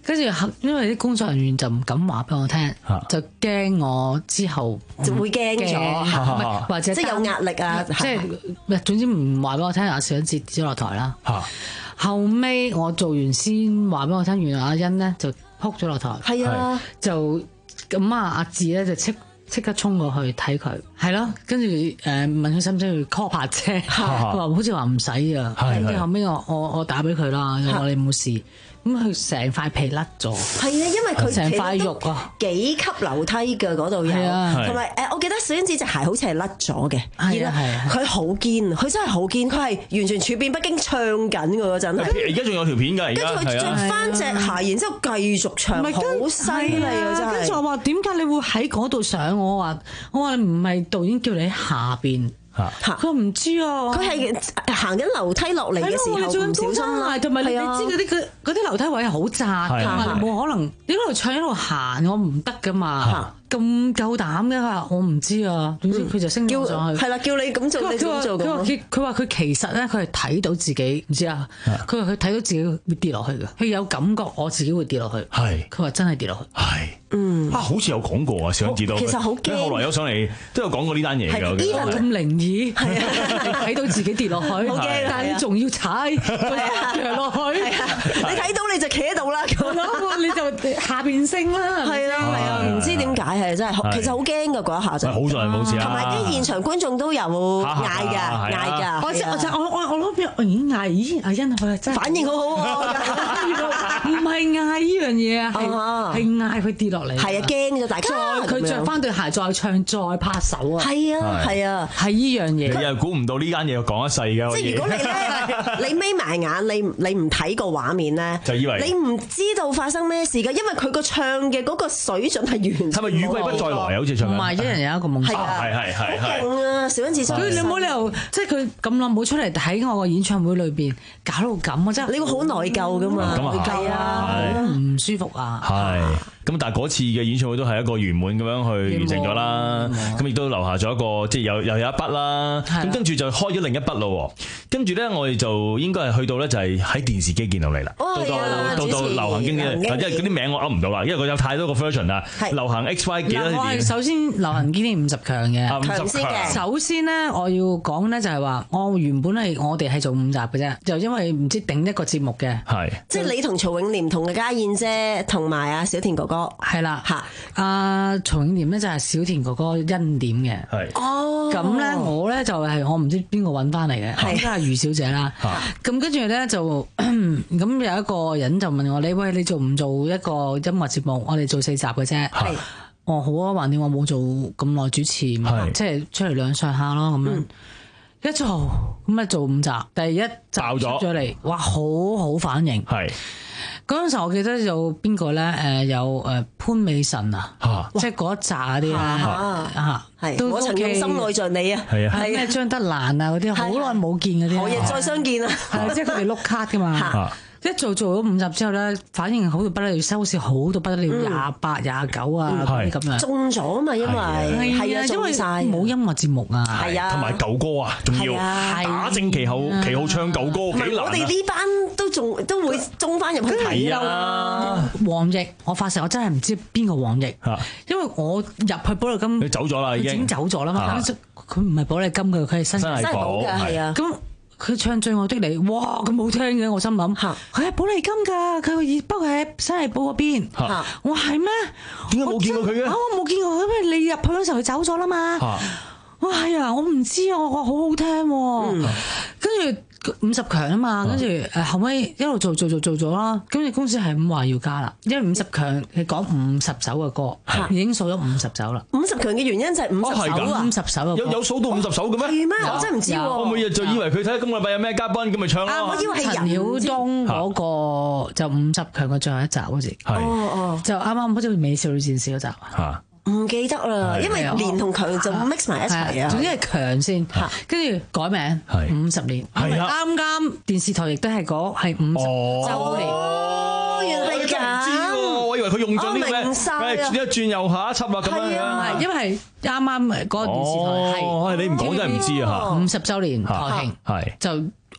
跟住因為啲工作人員就唔敢話俾我聽，就驚我之後就會驚咗， 或者即係有壓力啊， 即係總之唔話俾我聽阿小欣跌咗落台啦。後尾我做完先話俾我聽，原來阿欣咧就撲咗落台， 係啊， 就咁啊阿志咧就即即刻衝過去睇佢，係咯，跟住誒問佢使唔使去 call 白車，佢話好似話唔使啊，跟住後尾我我我打俾佢啦，我話你冇事。咁佢成塊皮甩咗，係啊，因為佢成塊肉啊， 幾級樓梯嘅嗰度有，同埋誒，我記得小欣子隻鞋好似係甩咗嘅， 係啊係啊， 佢好堅，佢真係好堅，佢係完全處變不驚唱緊嘅嗰陣， 而家仲有條片㗎，而家跟住佢着翻隻鞋，然之後繼續唱，好犀利啊真係。 跟住我話點解你會喺嗰度上？我話我話唔係導演叫你喺下邊。佢唔知啊， 佢係行緊樓梯落嚟嘅時候唔小心啦， 同埋你知嗰啲嗰嗰啲樓梯位係好窄㗎嘛，你冇可能你嗰度唱一路行，我唔得㗎嘛。咁夠膽嘅，佢話我唔知啊，總之佢就升咗上去。 係啦，叫你咁做，你咁做。 佢話佢佢話佢其實咧，佢係睇到自己唔知啊。佢話佢睇到自己會跌落去嘅，佢有感覺我自己會跌落去。係，佢話真係跌落去。 係， 嗯， 啊，好似有講過啊，上次都。 其實好驚。 佢後來有上嚟都有講過呢單嘢㗎。 呢個咁靈異，係啊，睇到自己跌落去，好驚，但係你仲要踩跌落去。 你睇到你就企喺度啦，咁你就下邊升啦。 係啊係啊，唔知點解。係真係，其實好驚噶嗰一下就。 好在冇事啦。 同埋啲現場觀眾都有嗌㗎，嗌㗎。 我即我我我我諗我已經嗌，咦阿欣佢真係反應好好喎。 唔係嗌呢樣嘢啊，係係嗌佢跌落嚟。 係啊，驚咗大家。 佢着翻對鞋再唱再拍手啊。 係啊係啊， 係呢樣嘢。 你又估唔到呢間嘢講一世嘅。 即係如果你咧，你眯埋眼，你你唔睇個畫面咧， 就以為你唔知道發生咩事㗎，因為佢個唱嘅嗰個水準係完。 係咪雨季不再來？好似唱緊。 唔係，一人有一個夢想。 係係係係。 勁啊！小欣子， 所以你冇理由，即係佢咁耐冇出嚟睇我個演唱會裏邊，搞到咁啊！真係你會好內疚㗎嘛？ 內疚啊，唔舒服啊。 係。咁但係嗰次嘅演唱會都係一個圓滿咁樣去完成咗啦，咁亦都留下咗一個即係又又有一筆啦。咁跟住就開咗另一筆咯。跟住咧，我哋就應該係去到咧，就係喺電視機見到你啦。到到到到流行經典，因為嗰啲名我噏唔到啦，因為佢有太多個 version 啦。流行 X Y 幾多年？我係首先流行經典五十強嘅。 強先嘅。 首先咧，我要講咧就係話，我原本係我哋係做五集嘅啫，就因為唔知頂一個節目嘅。 係。 即係你同曹永廉同嘅家燕姐同埋阿小田哥哥。 係啦。嚇！阿曹永廉咧就係小田哥哥恩典嘅。 係。 哦。咁咧我咧就係我唔知邊個揾翻嚟嘅，應該係余小姐啦。咁跟住咧就咁有一個人就問我：你喂，你做唔做一個音樂節目？我哋做四集嘅啫。係。哦，好啊，橫掂我冇做咁耐主持，即係出嚟兩上下咯咁樣。一做咁啊做五集，第一集出咗嚟，哇，好好反應。 係。 嗰陣時我記得有邊個咧？誒有誒潘美辰啊，即係嗰一紮嗰啲啦嚇， 係我曾用心愛着你啊， 係啊，咩張德蘭啊嗰啲，好耐冇見嗰啲， 何日再相見啊？ 係即係佢哋碌卡噶嘛。一做做咗五集之後咧，反應好到不得了，收視好到不得了，廿八、廿九啊嗰啲咁樣。 中咗啊嘛，因為係啊， 因為冇音樂節目啊， 係啊， 同埋舊歌啊，仲要打正旗號，旗號唱舊歌幾難。 我哋呢班都仲都會中翻入去睇啊。黃奕，我發誓我真係唔知邊個黃奕，因為我入去寶麗金， 佢走咗啦，已經已經走咗啦嘛。佢唔係寶麗金嘅，佢係新新藝寶嘅， 係啊。 咁佢唱最愛的你，哇咁好聽嘅，我心諗，佢係寶麗金㗎，佢不過喺新藝寶嗰邊。我係咩？ 點解冇見過佢嘅？ 我冇見過佢，因為你入去嗰時候佢走咗啦嘛。哇係啊，我唔知啊，我話好好聽，跟住。五十強啊嘛，跟住誒後尾一路做做做做咗啦，跟住公司係咁話要加啦，因為五十強係講五十首嘅歌，已經數咗五十首啦。 五十強嘅原因就係五十首啊， 五十首嘅有有數到五十首嘅咩？ 係咩？我真係唔知喎。 我每日就以為佢睇今個禮拜有咩嘉賓咁咪唱咯。 我以為係陳曉東嗰個就五十強嘅最後一集嗰時， 哦哦， 就啱啱好似美少女戰士嗰集啊。 唔記得啦，因為連同強就 mix 埋一齊啊。 總之係強先，跟住改名五十年，係啱啱電視台亦都係講係五十週年。 哦，原來係咁。 我以為佢用盡呢個咩？轉一轉又下一輯啦咁樣。 唔係，因為係啱啱嗰個電視台係。 你唔講真係唔知啊嚇。 五十週年台慶係就。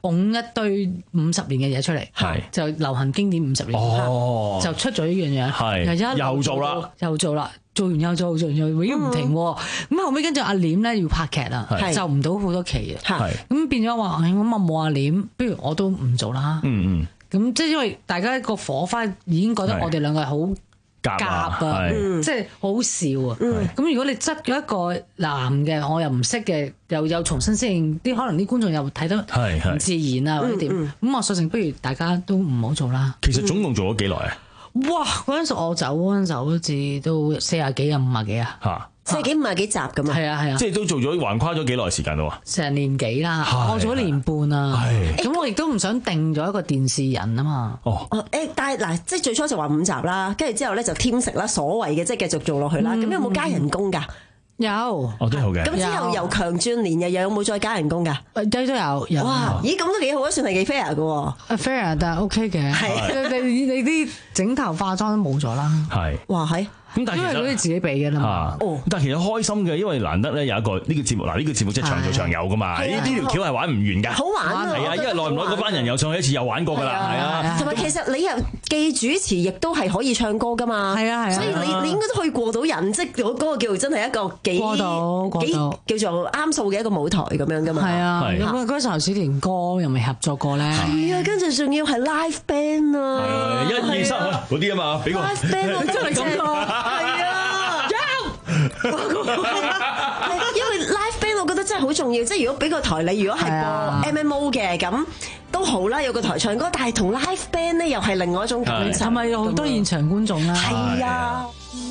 捧一堆五十年嘅嘢出嚟，就流行經典五十年， 哦、 就出咗呢樣嘢， 係又做啦， 又做啦。做完又做，做完又永遠唔停喎。咁、嗯、後尾跟住阿廉咧要拍劇啦，就唔到好多期嘅。咁變咗話，咁啊冇阿廉，不如我都唔做啦。嗯嗯。咁即係因為大家個火花已經覺得我哋兩個係好夾啊，即係好好笑啊。咁、嗯、如果你執咗一個男嘅，我又唔識嘅，又又重新適應啲，可能啲觀眾又睇得唔自然啊，或者點。咁我索性不如大家都唔好做啦。 其實總共做咗幾耐啊？ 哇！嗰陣時我走嗰陣時好似都四廿幾啊，五廿幾啊， 嚇四廿幾五廿幾集咁啊， 係啊係啊， 即係都做咗橫跨咗幾耐時間咯喎， 成年幾啦，我做咗年半啊，咁我亦都唔想定咗一個電視人啊嘛。 哦， 誒，但係嗱，即係最初就話五集啦，跟住之後咧就添食啦，所謂嘅即係繼續做落去啦。咁有冇加人工㗎？ 有， 哦都好嘅。 咁之後由強轉年又有冇再加人工㗎？ 都都有，有。 哇！咦，咁都幾好啊，算係幾 fair 嘅喎。 fair，但係 OK 嘅。係。你你啲整頭化妝都冇咗啦。 係。 哇係。 咁但係其實因為嗰啲自己俾嘅啦嘛。 哦。但係其實開心嘅，因為難得咧有一個呢個節目，嗱呢個節目即係長做長有㗎嘛。呢呢條橋係玩唔完㗎。 好玩啊！ 係啊，因為耐唔耐嗰班人又上去一次又玩過㗎啦，係啊。 同埋其實你又既主持，亦都係可以唱歌㗎嘛。 係啊係啊。 所以你你應該都可以過到人，即係嗰嗰個叫真係一個幾過到過到幾叫做啱數嘅一個舞台咁樣㗎嘛。 係啊。咁嗰時候小田歌又未合作過咧。 係啊，跟住仲要係 live band 啊。 一二三嗰啲啊嘛，俾個 live band 真係咁啊。係啊。因為 live band 我覺得真係好重要，即係如果俾個台你，如果係播 M M O 嘅咁都好啦，有個台唱歌，但係同 live band 咧又係另外一種感受， 係咪有好多現場觀眾啦？ 係啊。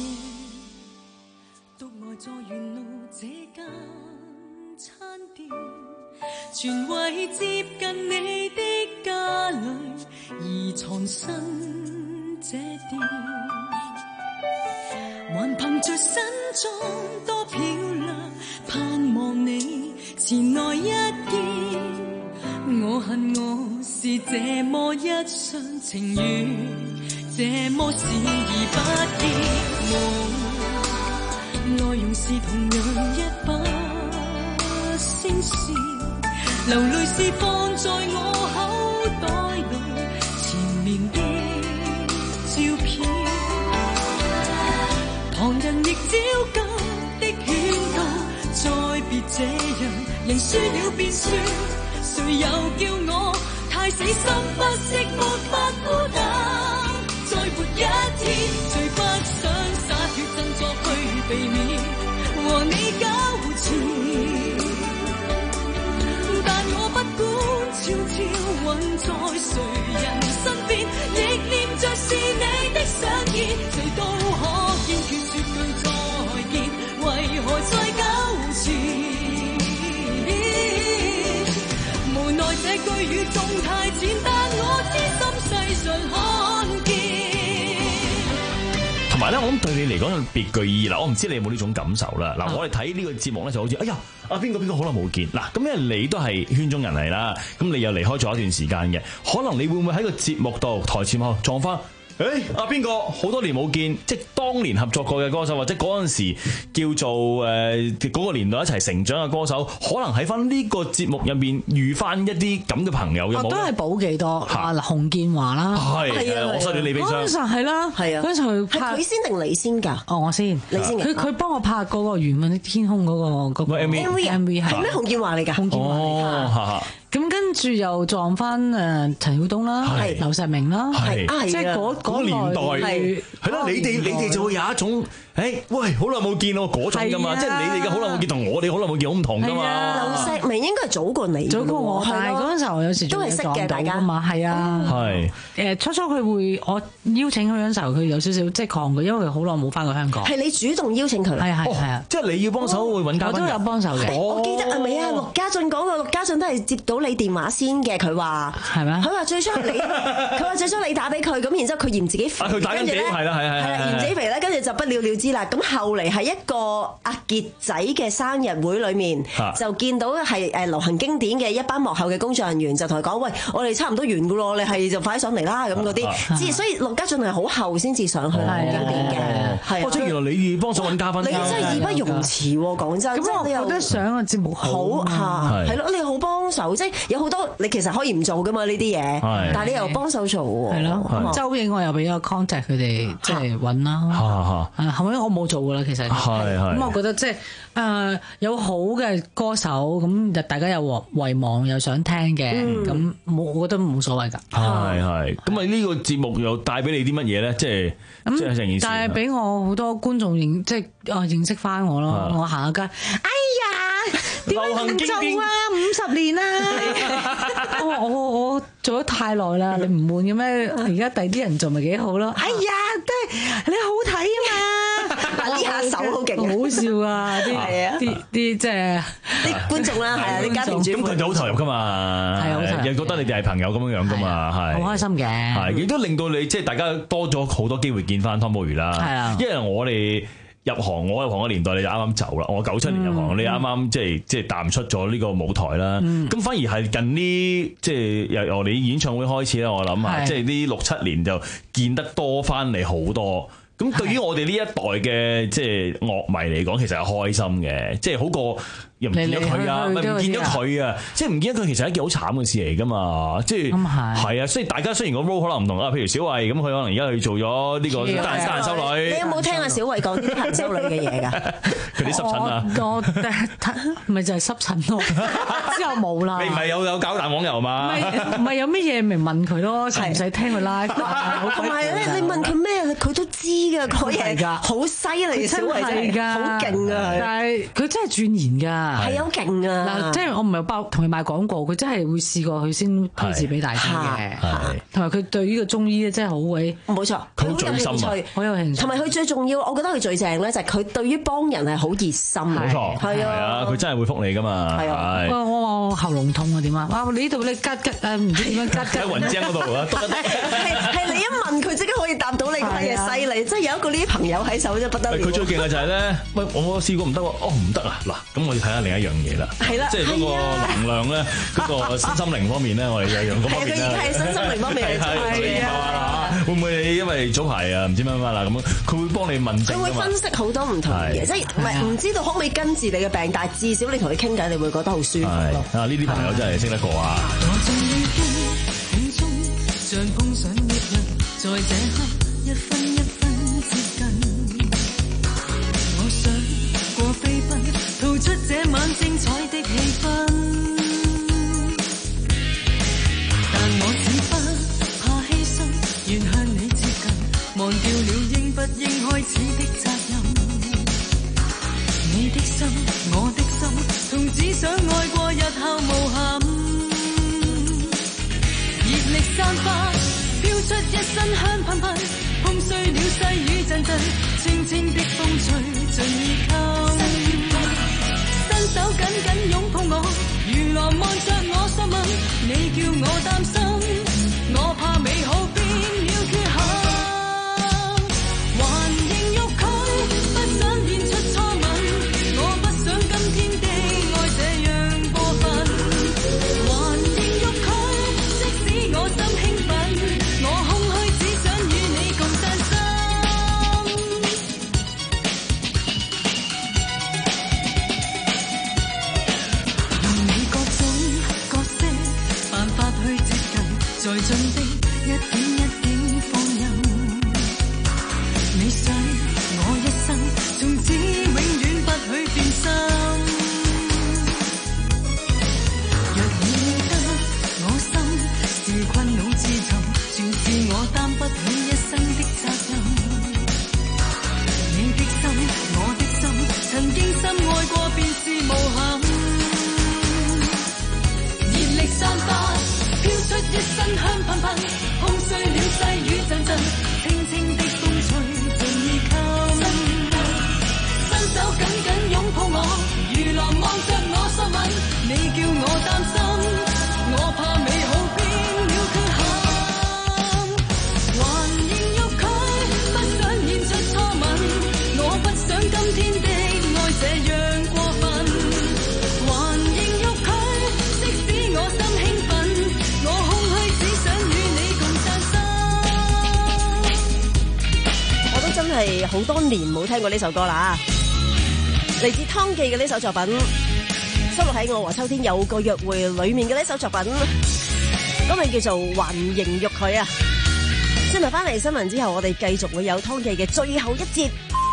獨愛在沿路這間餐店，全為接近你的家裏而藏身這店。還憑着身裝多漂亮，盼望你前來一見。我恨我是這麼一廂情願，這麼視而不見。我內容是同樣一把聲線，流淚是放在我口袋裏前面的照片。旁人亦焦急的勸告，再別這樣，人輸了便算，誰又叫我太死心不息，沒法孤單。再活一天，最不想灑脫振作去避免和你糾纏，但我不管悄悄混在誰人身邊，亦念着是你的想見，誰都可堅決說句再見，為何再糾纏？無奈這句語中太淺，但我知心世上罕見。 同埋咧，我諗對你嚟講有別具意義嗱，我唔知你有冇呢種感受啦。嗱，我哋睇呢個節目咧就好似，哎呀，啊邊個邊個好耐冇見嗱，咁因為你都係圈中人嚟啦，咁你又離開咗一段時間嘅，可能你會唔會喺個節目度台前幕撞翻？誒啊邊個好多年冇見，即係當年合作過嘅歌手，或者嗰陣時叫做誒嗰、呃嗰個年代一齊成長嘅歌手，可能喺翻呢個節目入面遇翻一啲咁嘅朋友，有冇？ 都係補幾多啊？洪建華啦， 係啊，我收咗你俾張。 嗰陣時係啦，係啊，嗰陣時佢係佢先定你先㗎？ 哦，我先， 你先。 佢佢幫我拍嗰個《緣分的天空》嗰個嗰個 M V M V 係咩？洪建華嚟㗎？ 洪建華嚟㗎。咁跟住又撞翻誒陳曉東啦，劉錫明啦，即係嗰嗰年代係係啦，你哋你哋就會有一種誒，喂，好耐冇見咯嗰種㗎嘛，即係你哋嘅好耐冇見同我哋好耐冇見好唔同㗎嘛。 劉錫明應該係早過你， 早過我，但係嗰陣時候有時都係識嘅大家嘛，係啊， 係誒初初佢會我邀請佢嗰陣時候，佢有少少即係抗拒，因為佢好耐冇翻過香港。 係你主動邀請佢， 係係係啊， 即係你要幫手會揾嘉賓， 我都有幫手嘅。 我記得係咪啊？陸家俊講過，陸家俊都係接到你電話先嘅，佢話係咩？ 佢話最初你，佢話最初你打俾佢，咁然之後佢嫌自己肥， 佢打緊幾係啦係係係啦嫌自己肥咧，跟住就不了了之啦。咁後嚟係一個阿傑仔嘅生日會裏面，就見到係誒流行經典嘅一班幕後嘅工作人員，就同佢講：喂，我哋差唔多完噶咯，你係就快啲上嚟啦咁嗰啲。之所以陸家俊係好後先至上去流行經典嘅，係。 哦，即係原來你幫手揾嘉賓， 你真係義不容辭喎，講真。 咁我覺得上個節目好嚇，係咯，你好幫手，即係有好多你其實可以唔做噶嘛呢啲嘢，但係你又幫手做喎。 係咯，周應我又俾咗 contact 佢哋即係揾啦。係後尾我冇做噶啦，其實。係係。咁我覺得即係誒有好嘅歌手，咁大家有遺忘又想聽嘅，咁冇我覺得冇所謂㗎。 係係。咁啊呢個節目又帶俾你啲乜嘢咧？即係即係成件事。 但係俾我好多觀眾認即係啊認識翻我咯。我行下街，哎呀，點解唔做啊？五十年啦！我我我做咗太耐啦，你唔悶嘅咩？而家第啲人做咪幾好咯？哎呀，都係你好睇啊嘛！ 嗱呢下手好勁， 好笑啊！啲係啊，啲啲即係啲觀眾啦，係啊，啲家庭主婦， 咁佢哋好投入噶嘛，係啊，又覺得你哋係朋友咁樣樣噶嘛，係好開心嘅， 係亦都令到你即係大家多咗好多機會見翻湯寶如啦，係啊，因為我哋。入行我入行嘅年代你就啱啱走啦，我九七年入行，嗯、你啱啱即係即係淡出咗呢個舞台啦。咁、嗯、反而係近呢即係由由你演唱會開始咧，我諗啊，即係呢六七年就見得多翻你好多。咁對於我哋呢一代嘅即係樂迷嚟講，其實係開心嘅，即係好過又唔見咗佢啊，唔係唔見咗佢啊，即係唔見咗佢其實係一件好慘嘅事嚟噶嘛，即係係啊，所以大家雖然個 role 可能唔同啊，譬如小慧咁，佢可能而家去做咗呢個單人單人修女。你有冇聽阿小慧講啲單人修女嘅嘢㗎？佢啲濕疹啊， 我咪就係濕疹咯，之後冇啦。 你唔係有有搞蛋黃油嘛？ 唔係有乜嘢咪問佢咯，唔使聽佢 live。 同埋咧，你問佢咩，佢都知㗎，嗰嘢好犀利，小慧真係好勁啊！ 但係佢真係鑽研㗎。 係好勁啊！ 嗱，即係我唔係包同佢賣廣告，佢真係會試過佢先推薦俾大家嘅。同埋佢對呢個中醫咧真係好鬼， 冇錯，佢好有興趣， 好有興趣。 同埋佢最重要，我覺得佢最正咧就係佢對於幫人係好熱心。 冇錯，係啊，佢真係會覆你㗎嘛。係啊， 我我我喉嚨痛啊點啊？哇！你呢度你吉吉誒唔知點樣吉吉喺雲章嗰度啊！ 係係你一問佢即刻可以答到你嗰啲嘢犀利，即係有一個呢啲朋友喺手真係不得了。 佢最勁嘅就係咧，喂我試過唔得喎，哦唔得啊嗱，咁我要睇下另一樣嘢啦， 係啦， 即係嗰個能量咧，嗰個身心靈方面咧，我哋有樣嗰方面咧， 係佢而家係身心靈方面嚟係啊，會唔會你因為早排啊唔知乜乜啦咁樣，佢會幫你問症㗎嘛？ 佢會分析好多唔同嘅嘢，即係唔係唔知道可唔可以根治你嘅病，但係至少你同佢傾偈，你會覺得好舒服咯。 啊，呢啲朋友真係識得過啊！像碰上熱人，在這刻一分一分接近。我想過飛奔，逃出這晚精彩的氣氛。但我只不怕犧牲，願向你接近，忘掉了應不應開始的責任。你的心，我的心，同只想愛過日後無憾。熱力散發，飄出一身香噴噴，碰碎了細雨陣陣，輕輕的風吹盡衣襟。伸手緊緊擁抱我，如狼望着我索問，你叫我擔心，我怕美好變了缺陷。還仍欲拒，不想演出初吻，我不想今天的愛這樣過分。還仍欲拒，即使我心興奮，我空虛只想與你共誕生。用你各種角色辦法去接近，在進的一點一點放任。你想我一生，從此永遠不許變心。若已得我心，是困惱自尋，全是我擔不起一生的責任。你的心，我的心，曾經深愛過便是無憾。熱力散發，飄出一身香噴噴，碰碎了細雨陣陣，輕輕的風吹盡衣襟。伸手緊緊擁抱我，如狼望着我索問，你叫我擔心，我怕美好變了缺陷。還仍欲拒，不想演出初吻，我不想今天的愛這樣過分。還仍欲拒，即使我心興奮，我空虛只想與你共誕生。我都真係好多年冇聽過呢首歌啦，嚟自湯記嘅呢首作品， 收錄喺《我和秋天有個約會》裏面嘅呢首作品，歌名叫做《還形容佢》啊。先嚟翻嚟新聞之後，我哋繼續會有湯記嘅最後一節。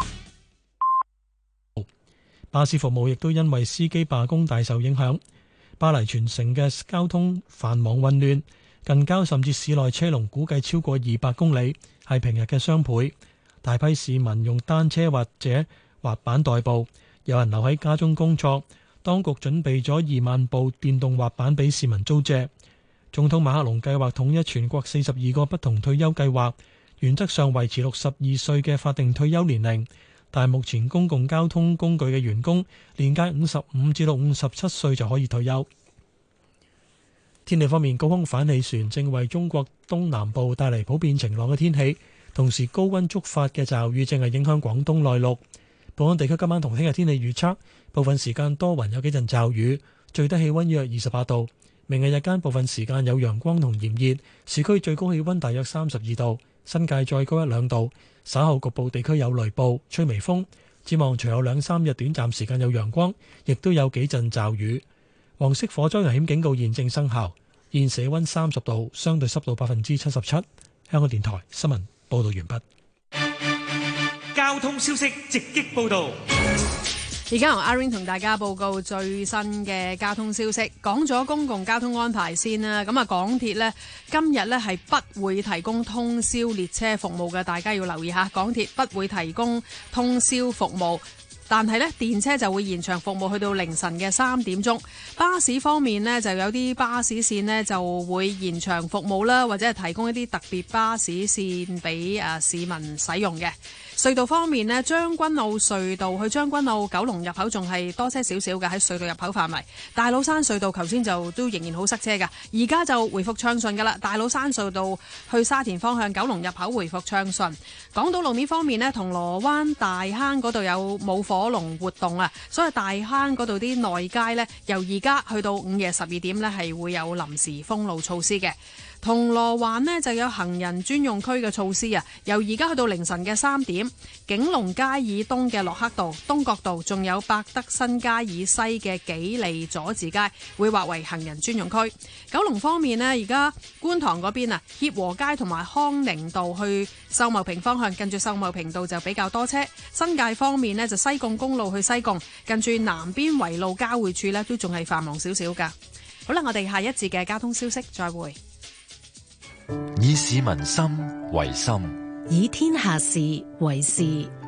巴士服務亦都因為司機罷工大受影響，巴黎全城嘅交通繁忙混亂，近郊甚至市內車龍估計超過二百公里，係平日嘅雙倍。大批市民用單車或者滑板代步，有人留喺家中工作。當局準備咗二萬部電動滑板俾市民租借。總統馬克龍計劃統一全國四十二個不同退休計劃，原則上維持六十二歲嘅法定退休年齡，但係目前公共交通工具嘅員工年屆五十五至到五十七歲就可以退休。天氣方面，高空反氣旋正為中國東南部帶嚟普遍晴朗嘅天氣，同時高溫觸發嘅驟雨正係影響廣東內陸。本港地區今晚同聽日天氣預測，部分時間多雲，有幾陣驟雨，最低氣溫約二十八度。明日日間部分時間有陽光同炎熱，市區最高氣溫大約三十二度，新界再高一兩度。稍後局部地區有雷暴，吹微風。展望隨後兩三日短暫時間有陽光，亦都有幾陣驟雨。黃色火災危險警告現正生效。現時氣溫三十度，相對濕度百分之七十七。香港電台新聞報道完畢。 交通消息直擊報道。 而家由阿 Ring 同大家報告最新嘅交通消息。講咗公共交通安排先啦。咁啊，港鐵呢今日呢係不會提供通宵列車服務嘅，大家要留意下。港鐵不會提供通宵服務。但係咧，電車就會延長服務去到凌晨嘅三點鐘。巴士方面呢，就有啲巴士線呢就會延長服務啦，或者係提供一啲特別巴士線俾誒市民使用嘅。隧道方面呢，將軍澳隧道去將軍澳九龍入口仲係多車少少嘅喺隧道入口範圍。大老山隧道頭先就都仍然好塞車㗎，而家就回復暢順㗎啦。大老山隧道去沙田方向九龍入口回復暢順。港島路面方面呢，銅鑼灣大坑嗰度有舞火龍活動啊，所以大坑嗰度啲內街呢，由而家去到午夜十二點呢，係會有臨時封路措施嘅。銅鑼灣呢就有行人專用區嘅措施啊，由而家去到凌晨嘅三點，景隆街以東嘅洛克道、東角道，仲有百德新街以西嘅紀利佐治街會劃為行人專用區。九龍方面呢，而家觀塘嗰邊啊，協和街同埋康寧道去秀茂坪方向，近住秀茂坪道就比較多車。新界方面呢，就西貢公路去西貢，近住南邊圍路交匯處呢，都仲係繁忙少少㗎。好啦，我哋下一節嘅交通消息再會。 以市民心為心， 以天下事為事。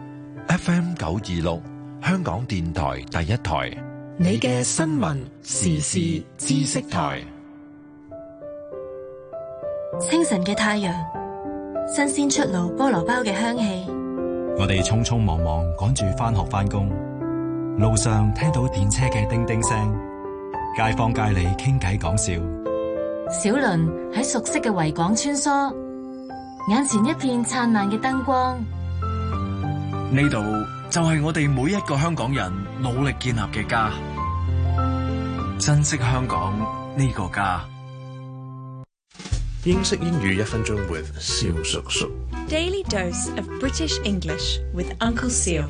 F M 九二六，香港電台第一台， 你嘅新聞時事知識台。 清晨嘅太陽，新鮮出爐菠蘿包嘅香氣。 我哋匆匆忙忙趕住返學返工，路上聽到電車嘅叮叮聲，街坊街里傾偈講笑。 小輪喺熟悉嘅維港穿梭，眼前一片燦爛嘅燈光。 呢度就係我哋每一個香港人努力建立嘅家，珍惜香港呢個家。 英式英語一分鐘 with 蕭叔叔。 Daily dose of British English with Uncle Seal。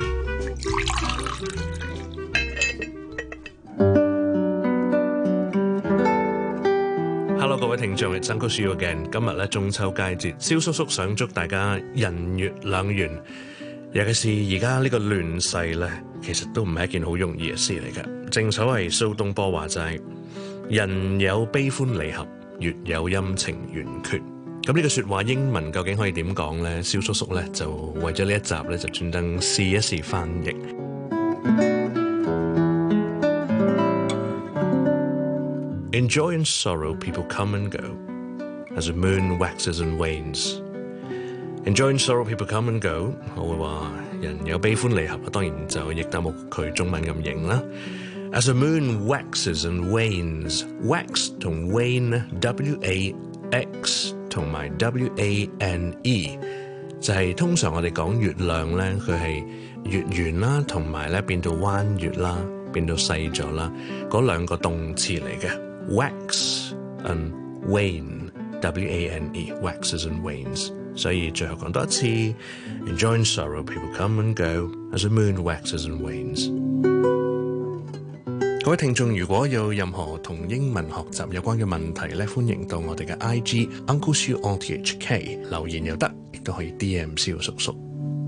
Hello， 各位聽眾，係 Uncle Seal again。今日咧中秋佳節，蕭叔叔想祝大家人月兩圓。尤其是而家呢個亂世咧，其實都唔係一件好容易嘅事嚟嘅。正所謂蘇東坡話齋，人有悲歡離合，月有陰晴圓缺。咁呢個說話英文究竟可以點講咧？蕭叔叔咧就為咗呢一集咧就專登試一試翻譯。In joy and sorrow, people come and go, as the moon waxes and wanes. In joy and sorrow, people come and go. 我會話人有悲歡離合，當然就譯得冇佢中文咁型啦。As the moon waxes and wanes, wax 同 wane, W A X 同埋 W A N E， 就係通常我哋講月亮咧，佢係月圓啦，同埋咧變到彎月啦，變到細咗啦，嗰兩個動詞嚟嘅。Wax and wane, W A N E, waxes and wanes。所以最後講多一次 In joy and sorrow, people come and go, as the moon waxes and wanes。 各位聽眾，如果有任何同英文學習有關嘅問題咧，歡迎到我哋嘅 I G Uncle Siu O T H K 留言又得，亦都可以 D M 蕭叔叔。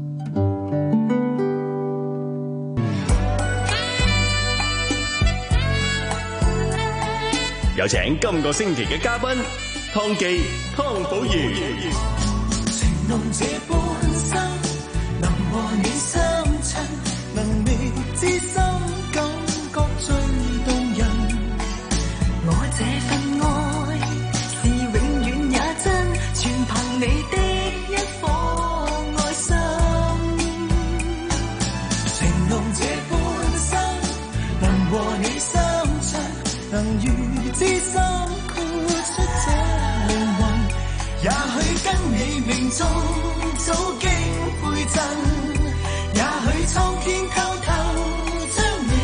有請今個星期嘅嘉賓湯記湯寶如。 情濃這半生，能和你相親，能覓知心，感覺最動人。我這份愛是永遠也真，全憑你的一顆愛心。情濃這半生，能和你相親，能如知心豁出這靈魂，也許跟你命中早經配襯，也許蒼天偷偷將你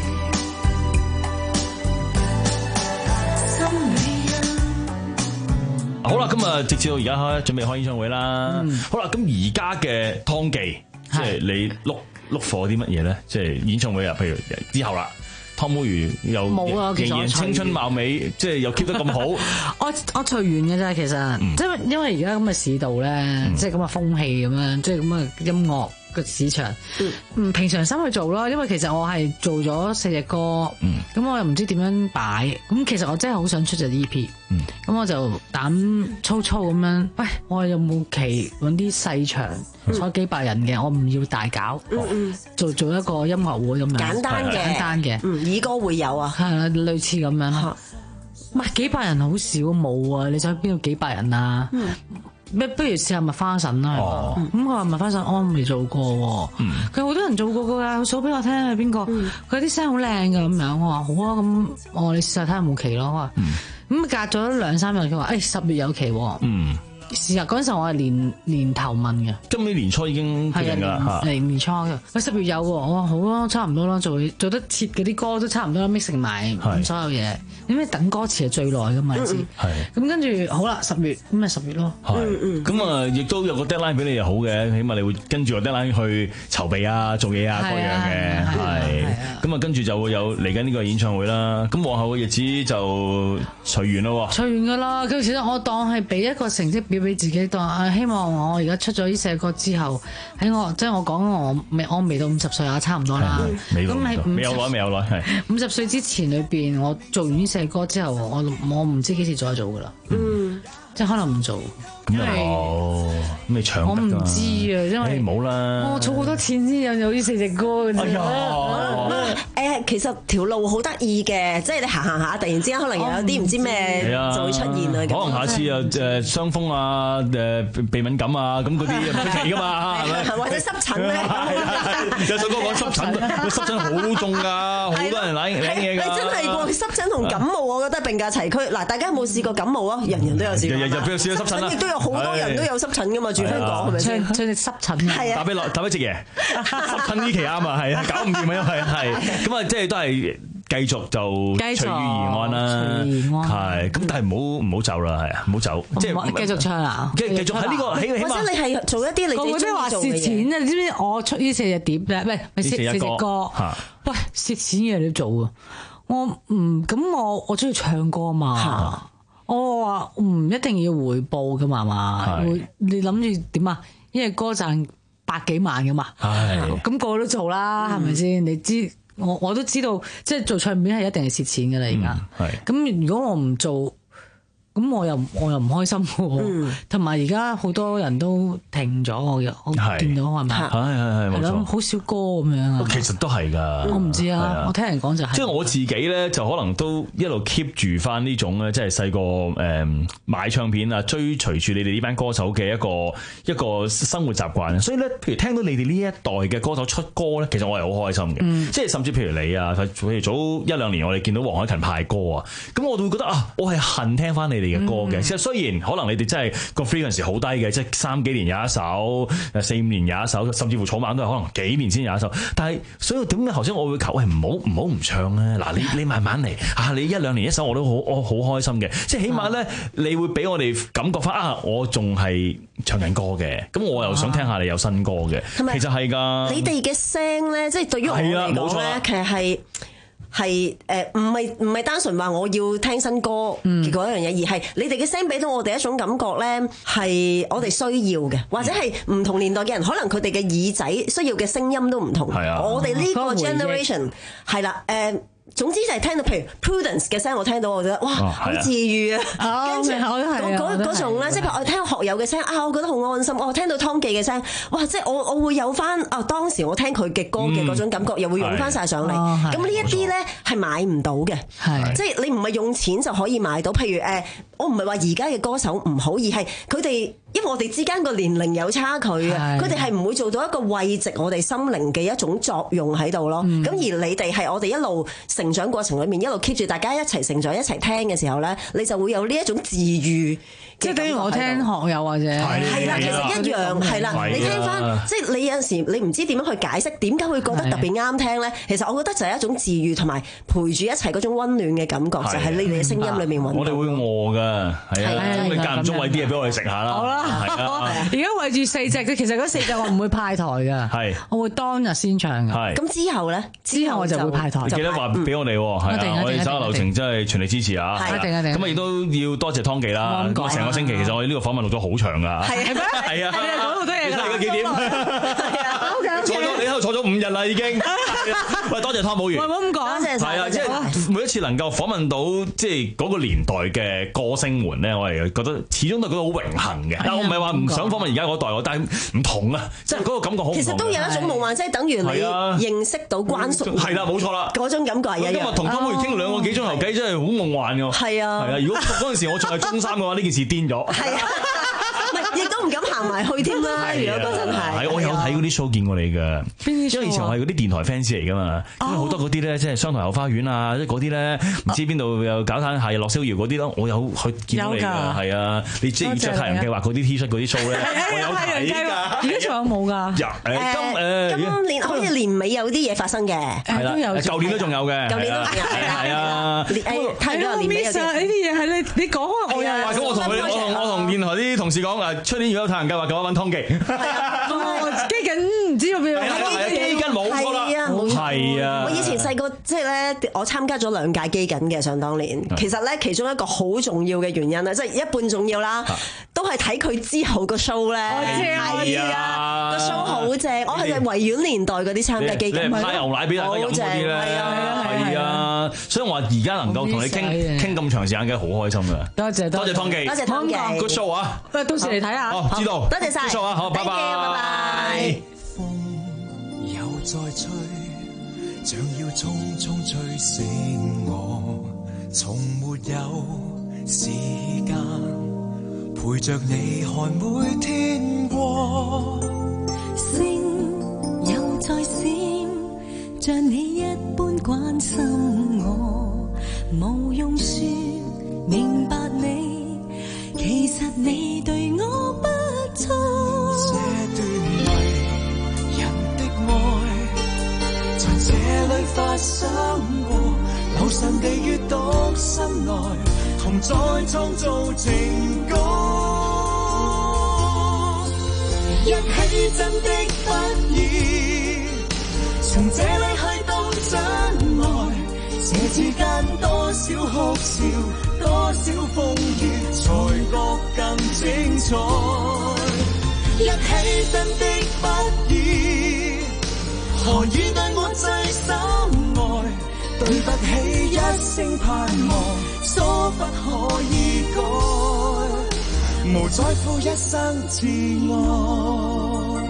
心裏印。 好啦，今日直至到而家開準備開演唱會啦。嗯、好啦，咁而家嘅湯記，即係你碌碌貨啲乜嘢咧？即係演唱會啊，譬如之後啦。湯寶如又仍然青春貌美，即係又 keep 得咁好。 我我隨緣嘅啫，其實，即係、嗯、因為而家咁嘅市道咧，嗯、即係咁嘅風氣咁樣，即係咁嘅音樂嘅市場，嗯，平常心去做咯。因為其實我係做咗四隻歌，咁、嗯、我又唔知點樣擺，咁其實我真係好想出隻 E P，咁、嗯、我就膽粗粗咁樣，喂，我有冇期揾啲細場？坐幾百人嘅，我唔要大搞，嗯嗯、做做一個音樂會咁樣， 簡單嘅， 簡單嘅， 嗯，以歌會友啊， 係啊，類似咁樣。唔係幾百人好少冇啊！你想邊度幾百人啊？咩、嗯？不如試下麥花臣啦。咁我話麥花臣我未做過，佢好、嗯、多人做過噶，佢數俾我聽係邊個？佢啲聲好靚噶咁樣。我話好啊，咁我話你試下睇下有冇期咯。我話咁隔咗兩三日，佢話誒十月有期。嗯。事實嗰陣時我係年年頭問嘅， 今年年初已經決定㗎， 嚟年初嘅。喂，十月有喎，我話好咯，差唔多啦，做做得切嗰啲歌都差唔多 mix 埋所有嘢。因為等歌詞係最耐㗎嘛，你知。係。咁跟住好啦，十月咁咪十月咯。 係。咁啊，亦都有個 deadline 俾你又好嘅，起碼你會跟住個 deadline 去籌備啊、做嘢啊各樣嘅。係。咁啊，跟住就會有嚟緊呢個演唱會啦。咁往後嘅日子就隨緣咯。 隨緣㗎啦，佢其實我當係俾一個成績表俾自己當啊，希望我而家出咗呢首歌之後，喺我即係我講我未我未到五十歲啊，差唔多啦。 未到，未有耐，未有耐，係五十歲之前裏邊，我做完呢首歌之後，我我唔知幾時再做噶啦。嗯，即係可能唔做。 咁又冇，咁你唱我唔知啊，因為冇啦。我儲好多錢先有有呢四隻歌嘅。 哎呀， 誒，其實條路好得意嘅，即係你行行下，突然之間可能有啲唔知咩就會出現啊。 可能下次啊誒傷風啊誒鼻敏感啊咁嗰啲唔出奇噶嘛，係咪？ 或者濕疹咧？ 有首歌講濕疹，濕疹好重㗎，好多人舐舐嘢㗎。 你真係喎，濕疹同感冒，我覺得並駕齊驅。嗱，大家有冇試過感冒啊？人人都有試過。 日日都有試過濕疹啦。 亦都有好多人都有濕疹㗎嘛，住香港係咪先？ 唱隻濕疹係啊！ 打俾落打俾隻爺，濕疹呢期啱啊，係啊，搞唔掂啊，因為係咁啊，即係都係繼續就隨遇而安啦。係咁，但係唔好唔好走啦，係啊，唔好走，即係繼續唱啊！ 繼繼續喺呢個起起碼， 或者你係做一啲你自己中意做嘅嘢。蝕錢啊！你知唔知我出呢四隻碟咧？唔係咪四隻歌？喂，蝕錢嘢你都做啊！我唔咁我我中意唱歌嘛。我話唔一定要回報噶嘛，嘛會你諗住點啊？因為歌賺百幾萬噶嘛，咁個個都做啦，係咪先？你知我我都知道，即係做唱片係一定係蝕錢噶啦，而家。咁如果我唔做，咁我又我又唔開心喎，同埋而家好多人都停咗，我又我見到係咪？ 係係係冇錯， 好少歌咁樣。 其實都係㗎， 我唔知啊，我聽人講就係。 即係我自己咧，就可能都一路 keep 住翻呢種咧，即係細個誒買唱片啊，追隨住你哋呢班歌手嘅一個一個生活習慣。所以咧，譬如聽到你哋呢一代嘅歌手出歌咧，其實我係好開心嘅。嗯、即係甚至譬如你啊，譬如早一兩年我哋見到黃凱芹派歌啊，咁我都會覺得啊，我係恨聽翻你哋嘅歌嘅，其實雖然可能你哋真係個 frequency 好低嘅，即係三幾年有一首，四五年有一首，甚至乎草蜢都係可能幾年先有一首。但係所以點解頭先我會求喂唔好唔好唔唱咧？嗱，你你慢慢嚟啊！你一兩年一首我都好我好開心嘅，即係起碼咧，你會俾我哋感覺翻啊！我仲係唱緊歌嘅，咁我又想聽下你有新歌嘅，其實係㗎。 你哋嘅聲咧，即係對於我嚟講咧，其實係。 係誒唔係唔係單純話我要聽新歌嘅嗰一樣嘢，而係你哋嘅聲俾到我哋一種感覺咧，係我哋需要嘅，或者係唔同年代嘅人，可能佢哋嘅耳仔需要嘅聲音都唔同。我哋呢個 generation 係啦誒。總之就係聽到譬如 Prudence 嘅聲，我聽到我覺得哇好治愈啊！跟住嗰嗰嗰種咧，即係譬如我聽學友嘅聲啊，我覺得好安心。我聽到湯記嘅聲，哇！即係我我會有翻啊當時我聽佢嘅歌嘅嗰種感覺，又會用翻晒上嚟。咁呢一啲咧係買唔到嘅，即係你唔係用錢就可以買到。譬如誒，我唔係話而家嘅歌手唔好，而係佢哋。因為我哋之間個年齡有差距啊，佢哋係唔會做到一個慰藉我哋心靈嘅一種作用喺度咯。咁、嗯、而你哋係我哋一路成長過程裏面一路 keep 住大家一齊成長一齊聽嘅時候咧，你就會有呢一種治愈。 即係等於我聽學友或者係啦，其實一樣係啦。你聽翻即係你有陣時你唔知點樣去解釋點解會覺得特別啱聽咧？其實我覺得就係一種治愈同埋陪住一齊嗰種溫暖嘅感覺，就喺你哋嘅聲音裏面揾到。 我哋會餓㗎，係啊，咁你間唔中餵啲嘢俾我哋食下啦。 好啦，而家餵住四隻嘅，其實嗰四隻我唔會派台㗎，係我會當日先唱㗎。 咁之後咧， 之後我就會派台。 記得話俾我哋喎，係啊，我哋手下留情真係全力支持啊！ 一定一定。 咁啊，亦都要多謝湯記啦。咁啊，成個星期其實我哋呢個訪問錄咗好長㗎。係咩？係啊， 講好多嘢㗎。 而家幾點？係啊，坐咗你喺度坐咗五日啦已經。喂，多謝湯寶如。 唔好咁講。 多謝晒。 係啊，即係每一次能夠訪問到即係嗰個年代嘅歌星們咧，我係覺得始終都覺得好榮幸嘅。但我唔係話唔想訪問而家嗰代，但係唔同啊，即係嗰個感覺好唔同。 其實都有一種夢幻，即係等於你認識到關淑怡。 係啦，冇錯啦。 嗰種感覺係一樣。 今日同湯寶如傾兩個幾鐘頭偈，真係好夢幻㗎。 係啊。 係啊，如果嗰陣時我仲係中三嘅話，呢件事癲咗。 係啊。亦都唔敢行埋去添啦！如果嗰陣係， 我有睇嗰啲 show 見過你㗎。因為以前我係嗰啲電台 fans 嚟㗎嘛，因為好多嗰啲咧，即係雙台後花園啊，即係嗰啲咧，唔知邊度又搞攤夏日落逍遙嗰啲咯，我有去見到你㗎。係啊，你即係着太陽計劃嗰啲 T 恤嗰啲 show 咧，我有睇㗎。 而家仲有冇㗎？ 誒今今年好似年尾有啲嘢發生嘅， 係啦，舊年都仲有嘅， 舊年都仲有係啊。 睇到年尾有啲呢啲嘢係你你講啊，我又咁我同佢我同我同電台啲同事講誒，出年如果有太陽計劃嘅話揾湯記。 係啊，基緊唔知邊個？ 基緊冇錯啦，係啊。 我以前細個即係咧，我參加咗兩屆基緊嘅，想當年。其實咧，其中一個好重要嘅原因咧，即係一半重要啦，都係睇佢之後個 show 咧。係啊，個 show 好正。我係維園年代嗰啲參加基緊， 派牛奶俾大家飲嗰啲咧。係啊，係啊。所以我話而家能夠同你傾傾咁長時間嘅，好開心㗎。 多謝多謝湯記， 多謝湯記。 Good show 啊！ 喂，到時嚟睇下。 哦，知道。 多謝晒。 Good show 啊，好，拜拜。 拜拜。 風又再吹，像要匆匆吹醒我，從沒有時間陪着你看每天過。 星又再閃，像你一般關心我，無用說明白你，其實你對我不錯。 這段迷人的愛，在這裏發生過，留神地閱讀心內，同再創造情歌。一起真的不易，從這裏去到將來，這之間多少哭笑，多少風雨，才覺更精彩。一起真的不易，何以對我最深愛？對不起一聲盼望，疏不可以改，無在乎一生自愛。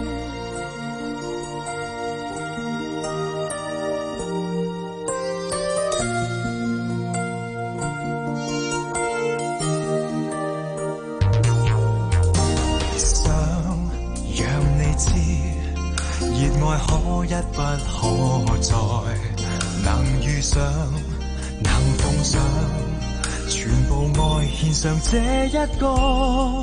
可一不可再，能遇上，能奉上，全部愛獻上這一個。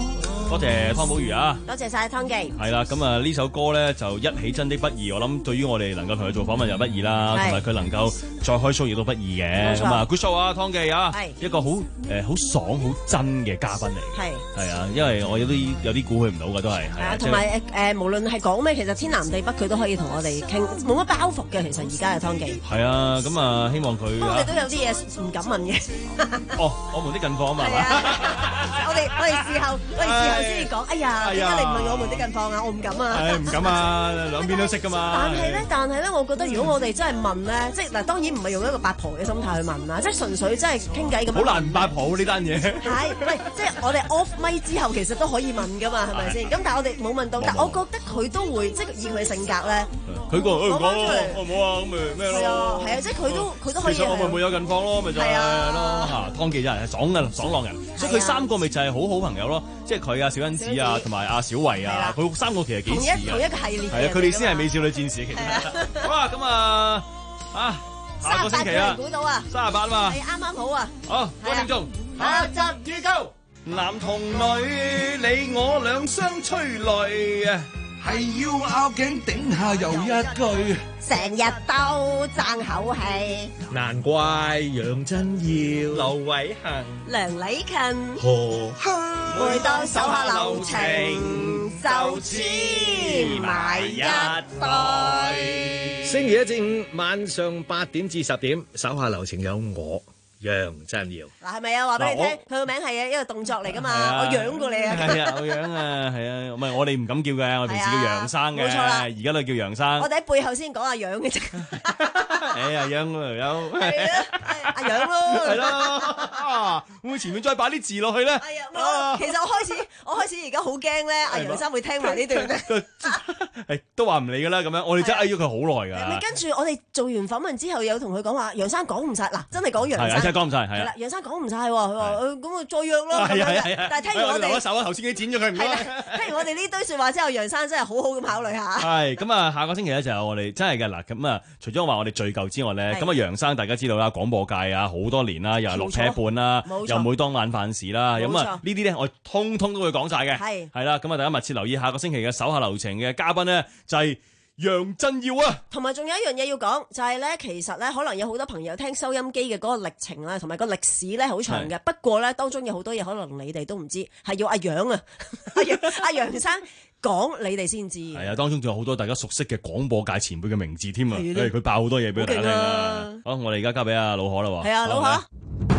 多謝湯寶如啊， 多謝晒湯記。 係啦，咁啊呢首歌咧就一起真的不易，我諗對於我哋能夠同佢做訪問又不易啦，同埋佢能夠再開 show 亦都不易嘅。咁啊 good show 啊，湯記啊，一個好誒好爽好真嘅嘉賓嚟嘅。係係啊，因為我有啲有啲估佢唔到嘅都係。係啊， 同埋誒誒，無論係講咩，其實天南地北佢都可以同我哋傾，冇乜包袱嘅。其實而家嘅湯記。係啊，咁啊希望佢。 我哋都有啲嘢唔敢問嘅。 哦，我們的近況啊嘛。 我哋我哋事後我哋事後先至講，哎呀，點解你唔問我們的近況啊？我唔敢啊！ 係唔敢啊，兩邊都識噶嘛。 但係咧，但係咧，我覺得如果我哋真係問咧，即係嗱，當然唔係用一個八婆嘅心態去問啦，即係純粹真係傾偈咁。好難唔八婆呢單嘢。係， 喂，即係我哋 off 咪之後，其實都可以問噶嘛，係咪先？咁但係我哋冇問到，但係我覺得佢都會，即係以佢嘅性格咧， 佢個講講我冇啊，咁咪咩咯？ 係啊，係啊，即係佢都佢都可以。 其實我咪冇有近況咯，咪就係咯嚇。湯記真係爽嘅爽朗人，所以佢三個咪就係好好朋友咯。即係佢啊，小恩子啊，同埋阿小慧啊，佢三個其實幾似嘅。 同一個系列。 係啊，佢哋先係美少女戰士其實。好啊，咁啊啊，下個星期啊， 估到啊， 三十八啊嘛， 係啱啱好啊。 好，各位聽眾，下集預告，男同女，你我兩相催淚啊！ 係要拗頸頂下又一句， 成日都爭口氣。 難怪楊振耀、劉偉恒、 梁禮勤、 何香， 每當手下留情，就黐埋一對。 星期一至五晚上八點至十點，手下留情有我。楊振耀嗱，係咪啊？話俾你聽，佢個名係一個動作嚟噶嘛，我養過你啊！ 係啊，我養啊，係啊，唔係我哋唔敢叫嘅，我平時叫楊生嘅，冇錯啦，而家都叫楊生。 我哋喺背後先講阿楊嘅啫。 哎呀，楊啊，有係啊，阿楊咯， 係咯，會唔會前面再擺啲字落去咧？ 係啊，其實我開始，我開始而家好驚咧，阿楊生會聽埋呢段咧。 係都話唔理噶啦，咁樣我哋真係嗌咗佢好耐噶。 跟住我哋做完訪問之後，有同佢講話，楊生講唔晒，嗱，真係講楊生。 真係講唔晒，係啦。 楊生講唔晒喎，佢話咁啊再約咯。 係啊係啊。 但係聽完我哋， 一手啊，頭先已經剪咗佢唔該。 聽完我哋呢堆説話之後，楊生真係好好咁考慮下。 係咁啊，下個星期咧就係我哋真係嘅嗱，咁啊，除咗話我哋聚舊之外咧，咁啊楊生大家知道啦，廣播界啊好多年啦，又係六尺半啦，又每當晚飯時啦，咁啊呢啲咧我通通都會講晒嘅。係係啦，咁啊大家密切留意下個星期嘅手下留情嘅嘉賓咧，就係楊振耀啊， 同埋仲有一樣嘢要講，就係咧，其實咧可能有好多朋友聽收音機嘅嗰個歷程啦，同埋個歷史咧好長嘅。不過咧當中有好多嘢可能你哋都唔知，係要阿楊啊，阿楊阿楊生講你哋先知。係啊，當中仲有好多大家熟悉嘅廣播界前輩嘅名字添啊，佢佢爆好多嘢俾大家聽啊。好，我哋而家交俾阿老可啦喎。 係啊，老可。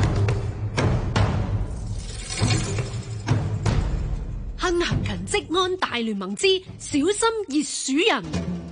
亨行勤職安大聯盟之小心熱鼠人。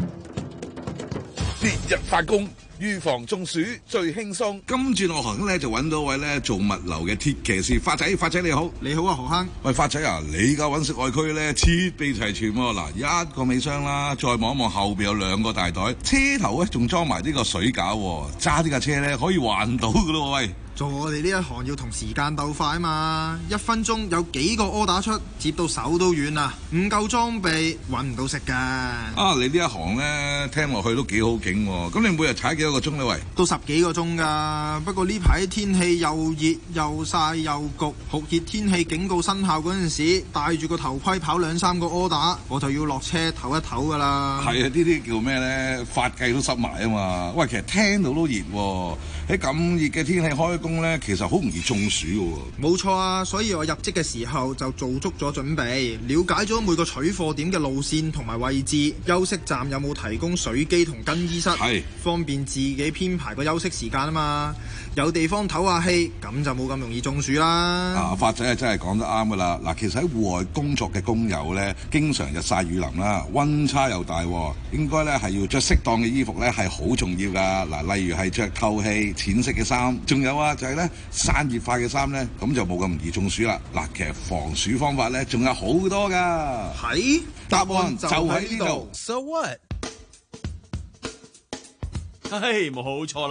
烈日發工，預防中暑最輕鬆。今轉我行咧就揾到位咧做物流嘅鐵騎士，發仔，發仔你好，你好啊何坑。喂發仔啊，你家揾食外區咧設備齊全喎，嗱一個尾箱啦，再望一望後邊有兩個大袋，車頭咧仲裝埋呢個水架，揸呢架車咧可以環島噶咯喂。 做我哋呢一行要同時間鬥快啊嘛，一分鐘有幾個 order 出，接到手都軟啦，唔夠裝備揾唔到食㗎。 啊，你呢一行呢，聽落去都幾好景喎，咁你每日踩幾多個鐘呢？喂， 都十幾個鐘㗎，不過呢排天氣又熱又曬又焗，酷熱天氣警告生效嗰陣時，戴住個頭盔跑兩三個 order，我就要落車唞一唞㗎啦。 係啊，呢啲叫咩呢？髮髻都濕埋啊嘛。喂，其實聽到都熱喎，喺咁熱嘅天氣開工咧，其實好容易中暑嘅喎。 冇錯啊，所以我入職嘅時候就做足咗準備，了解咗每個取貨點嘅路線同埋位置，休息站有冇提供水機同更衣室，係方便自己編排個休息時間啊嘛。有地方唞下氣，咁就冇咁容易中暑啦。 啊，發仔係真係講得啱噶啦。嗱，其實喺戶外工作嘅工友咧，經常日曬雨淋啦，溫差又大，應該咧係要着適當嘅衣服咧係好重要噶。嗱，例如係着透氣淺色嘅衫，仲有啊就係咧散熱快嘅衫咧，咁就冇咁容易中暑啦。嗱，其實防暑方法咧仲有好多噶。 係， 答案就喺呢度。 So what？ 嘿，冇錯啦。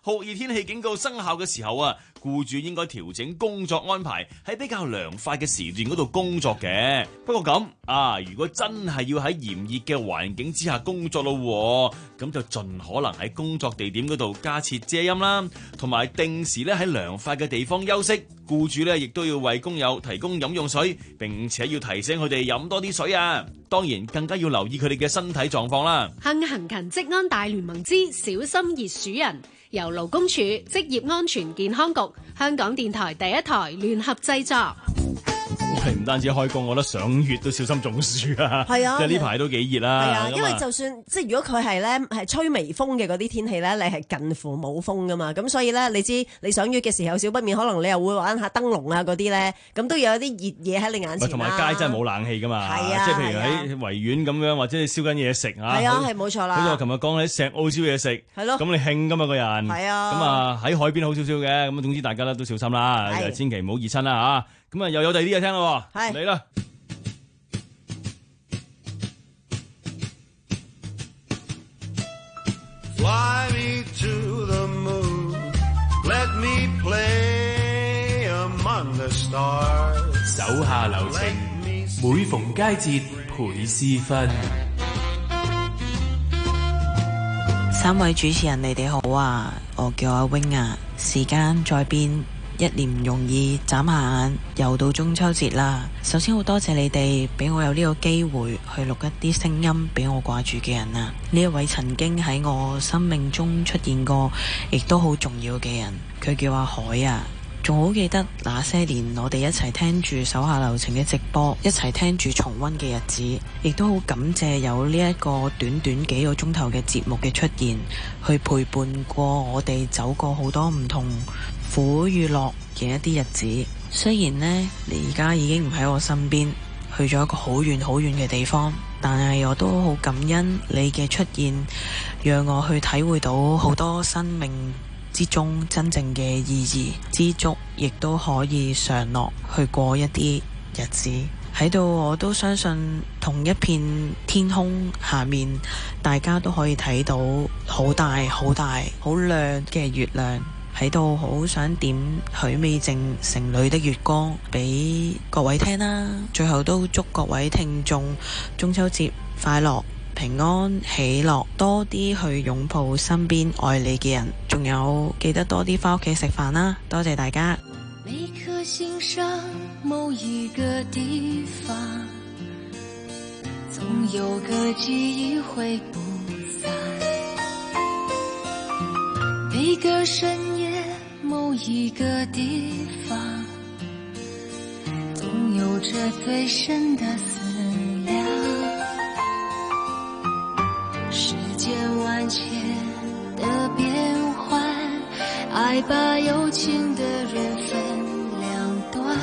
酷熱天氣警告生效嘅時候啊，僱主應該調整工作安排，喺比較涼快嘅時段嗰度工作嘅。不過咁啊，如果真係要喺炎熱嘅環境之下工作咯，咁就盡可能喺工作地點嗰度加設遮陰啦，同埋定時咧喺涼快嘅地方休息。僱主咧亦都要為工友提供飲用水，並且要提醒佢哋飲多啲水啊。當然更加要留意佢哋嘅身體狀況啦。 幸行勤職安大聯盟之小心熱暑人，由勞工處、職業安全健康局、香港電台第一台聯合製作。 喂，唔單止開工，我覺得賞月都小心中暑啊！ 係啊， 即係呢排都幾熱啦。 係啊，因為就算即係如果佢係咧係吹微風嘅嗰啲天氣咧，你係近乎冇風噶嘛，咁所以咧你知你賞月嘅時候，少不免可能你又會玩下燈籠啊嗰啲咧，咁都有一啲熱嘢喺你眼前。 同埋街真係冇冷氣噶嘛， 係啊， 即係譬如喺維園咁樣，或者你燒緊嘢食啊。 係啊，係冇錯啦。 好似我琴日講喺石澳燒嘢食， 係咯， 咁你興噶嘛個人。 係啊。 咁啊喺海邊好少少嘅，咁總之大家咧都小心啦，千祈唔好熱親啦嚇。咁啊又有第二啲嘢聽咯，嚟啦！ Fly me to the moon, let me play among the stars. 手下留情，每逢佳節倍思分。 三位主持人，你哋好啊！我叫阿 wing 啊。時間在變，一年唔容易，眨下眼又到中秋節啦。首先好多謝你哋俾我有呢個機會去錄一啲聲音俾我掛住嘅人啊！呢一位曾經喺我生命中出現過，亦都好重要嘅人，佢叫阿海啊。仲好記得那些年我哋一齊聽住手下留情嘅直播，一齊聽住重溫嘅日子，亦都好感謝有呢一個短短幾個鐘頭嘅節目嘅出現，去陪伴過我哋走過好多唔同苦與樂嘅一啲日子。雖然呢，你而家已經唔喺我身邊，去咗一個好遠好遠嘅地方，但係我都好感恩你嘅出現，讓我去體會到好多生命之中真正嘅意義，知足亦都可以常樂去過一啲日子。喺度我都相信同一片天空下面，大家都可以睇到好大好大好亮嘅月亮。喺度好想點許美靜城裏的月光俾各位聽啦。最後都祝各位聽眾中秋節快樂，平安喜樂，多啲去擁抱身邊愛你嘅人，仲有記得多啲返屋企食飯啦。多謝大家。 每顆心上某一個地方，總有個記憶會不散。每個深夜某一個地方，總有着最深的思量。世間萬千的變幻，愛把有情的人分兩端。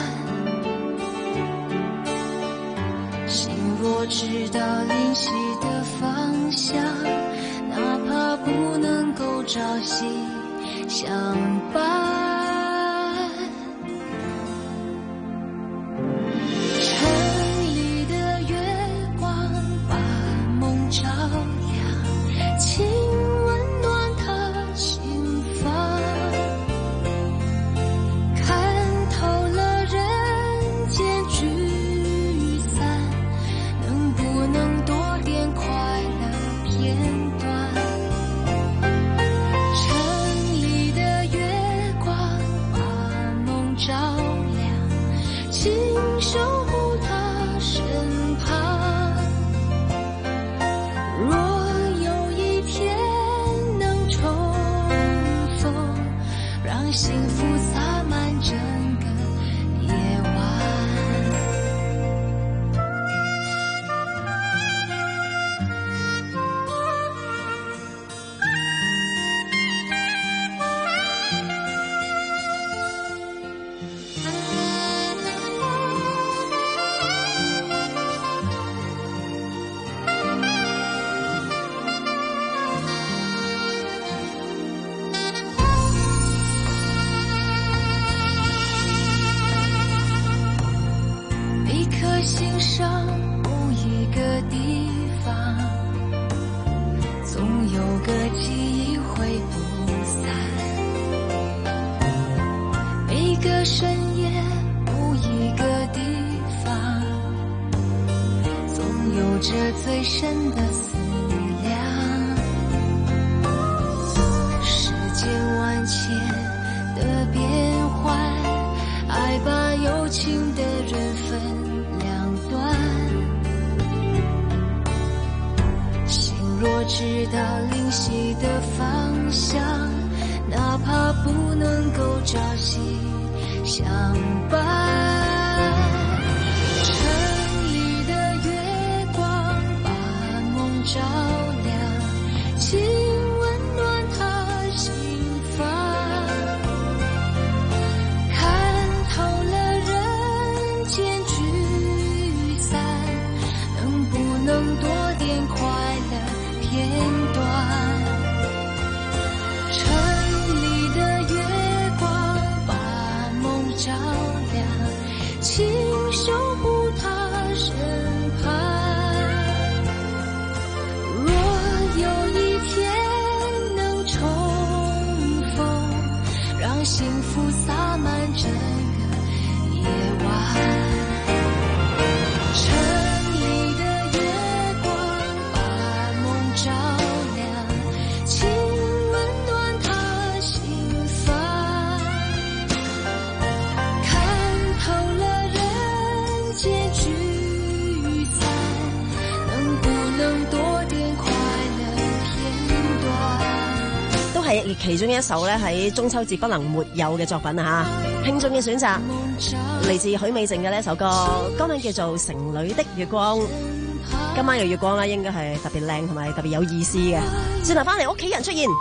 心若知道靈犀的方向，哪怕不能夠朝夕相伴。 的深夜，不一个地方，总有着最深的思量。世间万千的变幻，爱把有情的人分两端。心若知道灵犀的方向，哪怕不能够朝夕相伴。城里的月光把梦照亮，请温暖他心房。看透了人间聚散，能不能多点快乐片段？请守护他身旁。若有一天能重逢，让幸福洒满整个夜晚。城里的月光把梦照亮，请温暖他心房。看透了结聚散，能不能多點快樂片段？都係其中一首咧喺中秋節不能沒有嘅作品啊！嚇，聽眾嘅選擇嚟自許美靜嘅呢一首歌，歌名叫做《城裏的月光》。今晚嘅月光咧，應該係特別靚同埋特別有意思嘅。轉頭翻嚟，屋企人出現。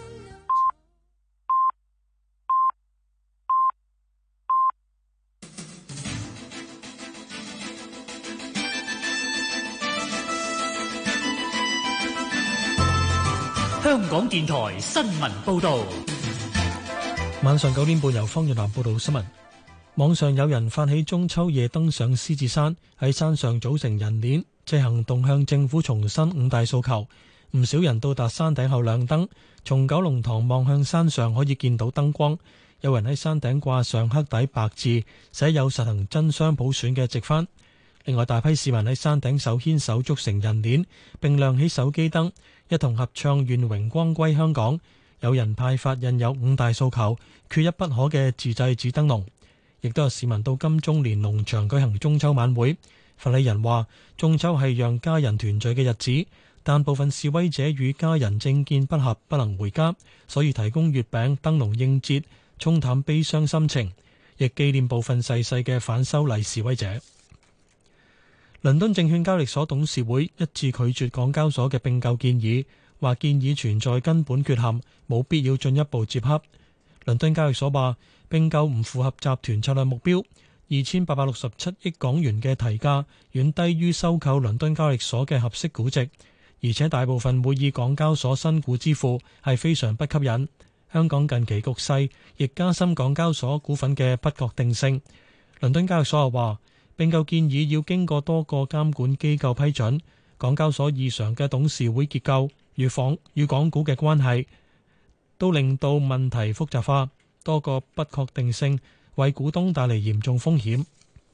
香港電台新聞報道， 晚上九點半由方月南報道新聞。網上有人發起中秋夜登上獅子山，喺山上組成人鏈，借行動向政府重申五大訴求。唔少人到達山頂後亮燈，從九龍塘望向山上可以見到燈光。有人喺山頂掛上黑底白字，寫有實行真雙普選嘅直幡。另外，大批市民喺山頂手牽手組成人鏈，並亮起手機燈，一同合唱願榮光歸香港。有人派發印有五大訴求、缺一不可嘅自製紙燈籠。亦都有市民到金鐘連儂牆舉行中秋晚會。發禮人話：中秋係讓家人團聚嘅日子，但部分示威者與家人政見不合，不能回家，所以提供月餅、燈籠應節，沖淡悲傷心情，亦紀念部分逝世嘅反修例示威者。倫敦證券交易所董事會一致拒絕港交所嘅併購建議，話建議存在根本缺陷，冇必要進一步接洽。倫敦交易所話併購唔符合集團策略目標，二千八百六十七億港元嘅提價遠低於收購倫敦交易所嘅合適估值，而且大部分會以港交所新股支付，係非常不吸引。香港近期局勢亦加深港交所股份嘅不確定性。倫敦交易所又話併購建議要經過多個監管機構批准，港交所異常嘅董事會結構與港與港股嘅關係，都令到問題複雜化，多個不確定性為股東帶嚟嚴重風險。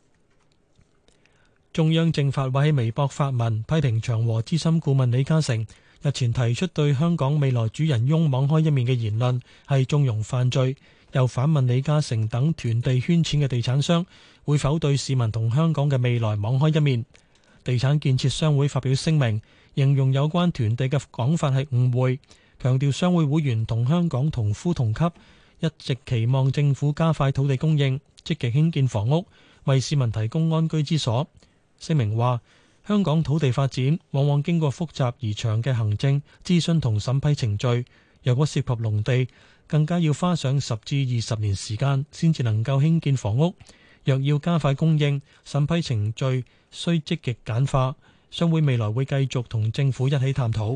中央政法委喺微博發文批評長和資深顧問李嘉誠日前提出對香港未來主人翁網開一面嘅言論係縱容犯罪，又反問李嘉誠等囤地圈錢嘅地產商會否對市民同香港嘅未來網開一面。地產建設商會發表聲明，形容有關囤地嘅講法係誤會，強調商會會員同香港同呼同吸，一直期望政府加快土地供應，積極興建房屋，為市民提供安居之所。聲明話，香港土地發展往往經過複雜而長嘅行政諮詢同審批程序，若果涉及農地，更加要花上十至二十年時間先至能夠興建房屋。若要加快供應，審批程序需積極簡化。商會未來會繼續同政府一起探討。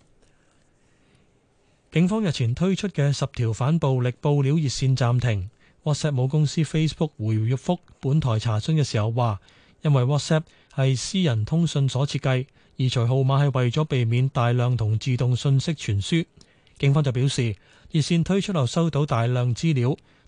警方日前推出嘅十條反暴力報料熱線暫停。WhatsApp 母公司 Facebook 回覆本台查詢嘅時候話，因為 WhatsApp 係私人通訊所設計，移除號碼係為咗避免大量同自動信息傳輸。警方就表示，熱線推出後收到大量資料，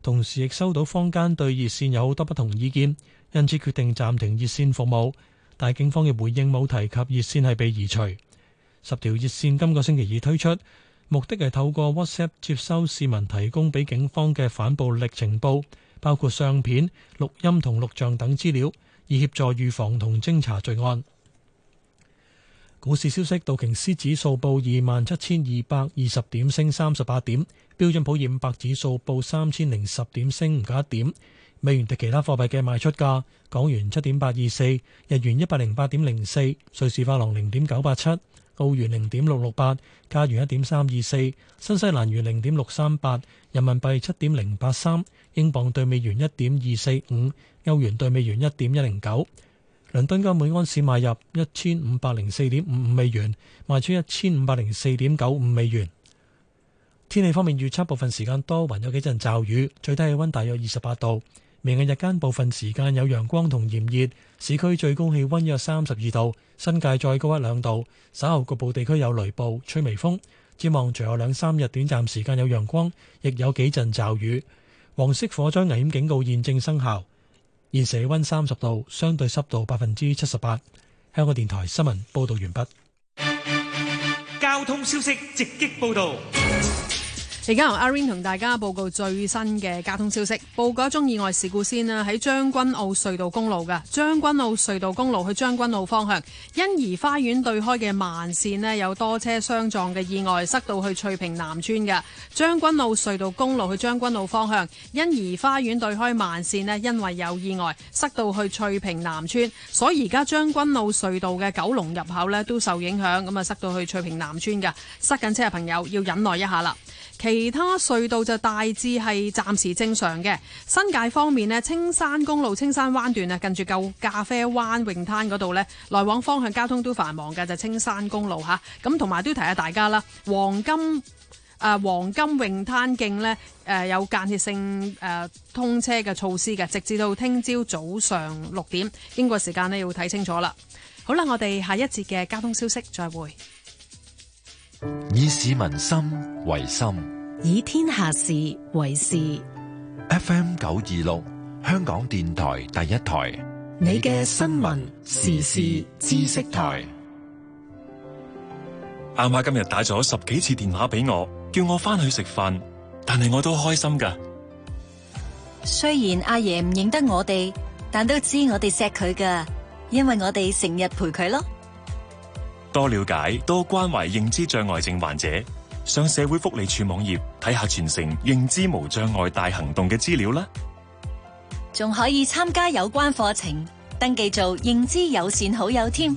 同時亦收到坊間對熱線有好多不同意見，因此決定暫停熱線服務。但警方嘅回應冇提及熱線係被移除。十條熱線今個星期二推出，目的係透過 WhatsApp 接收市民提供俾警方嘅反暴力情報，包括相片、錄音同錄像等資料，以協助預防同偵查罪案。股市消息，道瓊斯指數報二萬七千二百二十點，升三十八點；標準普爾五百指數報三千零十點，升五十一點。美元對其他貨幣嘅賣出價：港元七點八二四，日元一百零八點零四，瑞士法郎零點九八七，澳元零點六六八，加元一點三二四，新西蘭元零點六三八，人民幣七點零八三，英鎊對美元一點二四五，歐元對美元一點一零九。倫敦金每安士買入一千五百零四點五五美元，賣出一千五百零四點九五美元。天氣方面預測，部分時間多雲，有幾陣驟雨，最低氣溫大約二十八度。明日日間部分時間有陽光同炎熱，市區最高氣溫約三十二度，新界再高一兩度。稍後局部地區有雷暴，吹微風。展望隨後兩三日短暫時間有陽光，亦有幾陣驟雨。黃色火災危險警告現正生效。現時氣溫三十度，相對濕度百分之七十八。香港電台新聞報道完畢。 交通消息直擊報道。 而家由阿 Rain 同大家報告最新嘅交通消息。報告一宗意外事故先啦，喺將軍澳隧道公路嘅將軍澳隧道公路去將軍澳方向，欣怡花園對開嘅慢線呢，有多車相撞嘅意外，塞到去翠屏南村嘅將軍澳隧道公路去將軍澳方向，欣怡花園對開慢線呢，因為有意外，塞到去翠屏南村，所以而家將軍澳隧道嘅九龍入口呢都受影響，咁啊塞到去翠屏南村嘅，塞緊車嘅朋友要忍耐一下啦。其他隧道就大致係暫時正常嘅。新界方面呢，青山公路青山灣段啊，近住舊咖啡灣泳灘嗰度呢，來往方向交通都繁忙嘅，就青山公路嚇。咁同埋都提下大家啦，黃金誒、呃、黃金泳灘徑呢，誒、呃、有間歇性誒、呃、通車嘅措施嘅，直至到聽朝早上六點。經過時間呢，要睇清楚啦。好啦，我哋下一節嘅交通消息再會。 以市民心為心， 以天下事為事。 F M 九二六，香港電台第一台， 你嘅新聞時事知識台。 阿媽今日打咗十幾次電話俾我，叫我翻去食飯，但係我都開心噶。 雖然阿爺唔認得我哋，但都知我哋錫佢噶，因為我哋成日陪佢咯。 多了解、多關懷認知障礙症患者，上社會福利署網頁睇下全城認知無障礙大行動嘅資料啦。 仲可以參加有關課程，登記做認知友善好友添。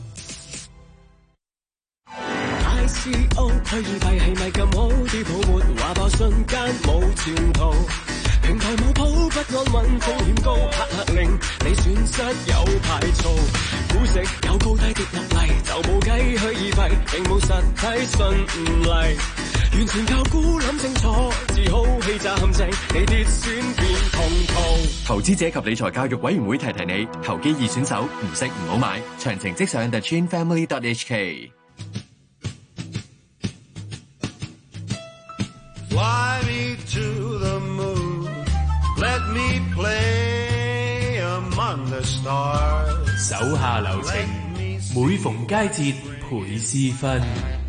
I C O 虛擬幣係咪咁好？啲泡沫話爆瞬間冇前途，平台冇鋪不安穩風險高，黑客令你損失有排嘈，股息有高低跌落嚟就冇計，虛擬幣並冇實體信唔嚟，完全靠估諗清楚，自好欺詐陷阱，你跌損變痛途。 投資者及理財教育委員會提提你，投機易選手唔識唔好買，詳情即上 the chin family dot h k。 Fly me to the moon, let me play among the stars. 手下留情，每逢佳節倍思分。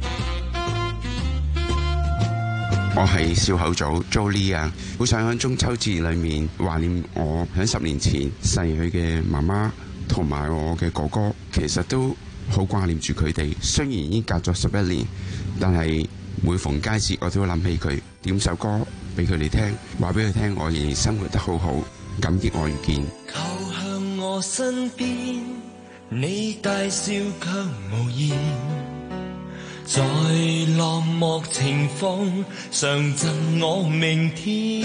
我係笑口組 Jolie 啊，好想喺中秋節裏面懷念我喺十年前逝去嘅媽媽同埋我嘅哥哥，其實都好掛念住佢哋。雖然已經隔咗十一年，但係每逢佳節我都會諗起佢，點首歌俾佢哋聽，話俾佢聽我仍然生活得好好，感激我遇見。 靠向我身邊，你大笑卻無言，在落寞情況上贈我明天，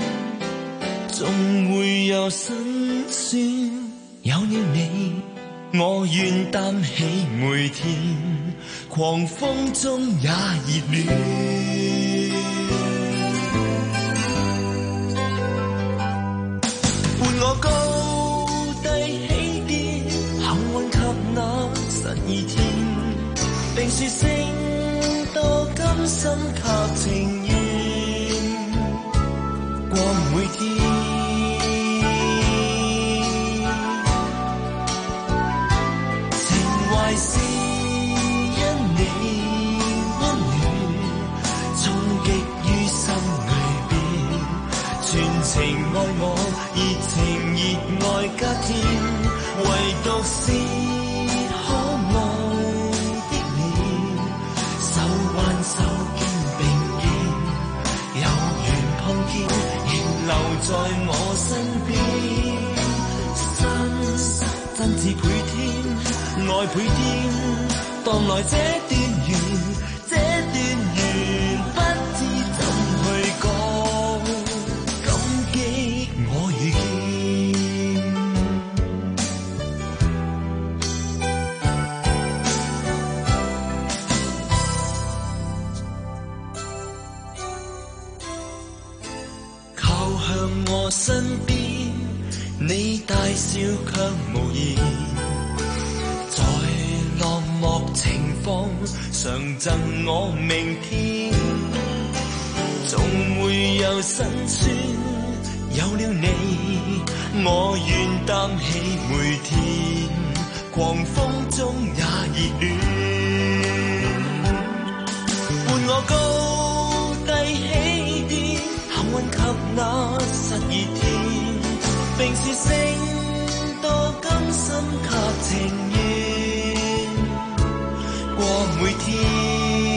總會有辛酸，有了你我願擔起每天，狂風中也熱戀，伴我高低起跌，幸運及那十二天，並說聲多甘心及情願，過每天。 情愛我，熱情熱愛加添，唯獨是可愛的你，手挽手肩並肩，有緣碰見，仍留在我身邊，真真摯倍添，愛倍添，當來這段緣，這段緣不知怎去講，感激我遇見。靠向我身邊，你大笑卻無言，在落寞情況常贈我明天，總會有辛酸，有了你，我願擔起每天，狂風中也熱戀，伴我高低起跌，幸運及那失意天，並是勝多甘心及情願過每天。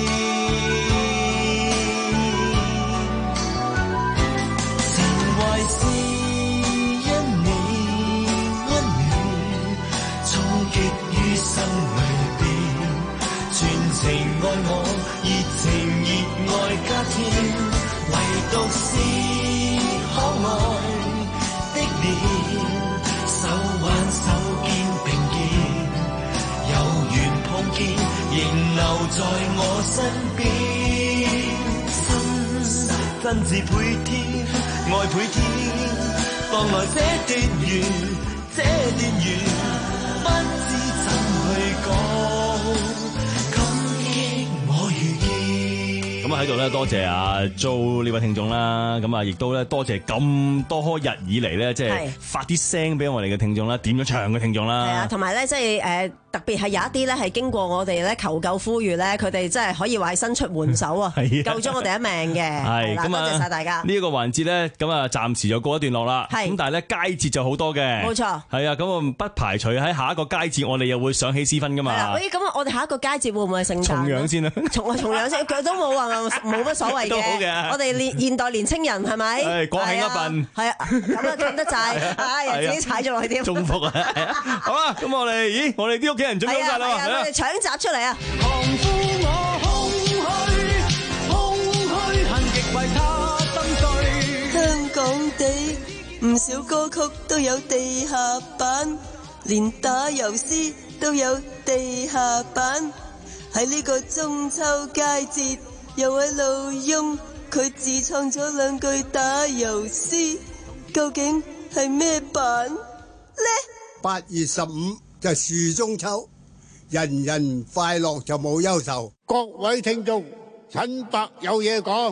情懷是因你溫暖，衝擊於心裏邊，全情愛我，熱情熱愛加添，唯獨是可愛的臉，手挽手肩並肩，有緣碰見，仍留在我身邊，心真摯倍添，愛倍添，當來這段緣，這段緣，不知怎去講，感激我遇見。 咁啊喺度咧，多謝阿 Jo 呢位聽眾啦，咁啊亦都咧多謝咁多日以嚟咧，即係發啲聲俾我哋嘅聽眾啦，點咗唱嘅聽眾啦。 係啊，同埋咧即係誒。特別係有一啲咧係經過我哋咧求救呼籲咧，佢哋真係可以話係伸出援手啊，救咗我哋一命嘅。係咁啊，多謝晒大家。呢一個環節咧，咁啊暫時就告一段落啦。係咁，但係咧佳節就好多嘅。冇錯。係啊，咁啊不排除喺下一個佳節，我哋又會想起私分噶嘛。係啦，喂，咁我哋下一個佳節會唔會係聖誕？重陽先啦。重重陽先，佢都冇話冇乜所謂嘅。都好嘅。我哋現現代年青人係咪？係國慶一份。係啊，咁啊近得滯，啊又自己踩咗落去添。中福啊！好啦，咁我哋，咦，我哋啲屋企人準備好晒啦。我哋搶閘出嚟啊！ 狂呼我空虛，空虛恨極為他登對。 香港地唔少歌曲都有地下版，連打油詩都有地下版。喺呢個中秋佳節，有位老翁佢自創咗兩句打油詩，究竟係咩版呢？ 八月十五就樹中秋。人人快樂就冇憂愁。各位聽眾，陳伯有嘢講。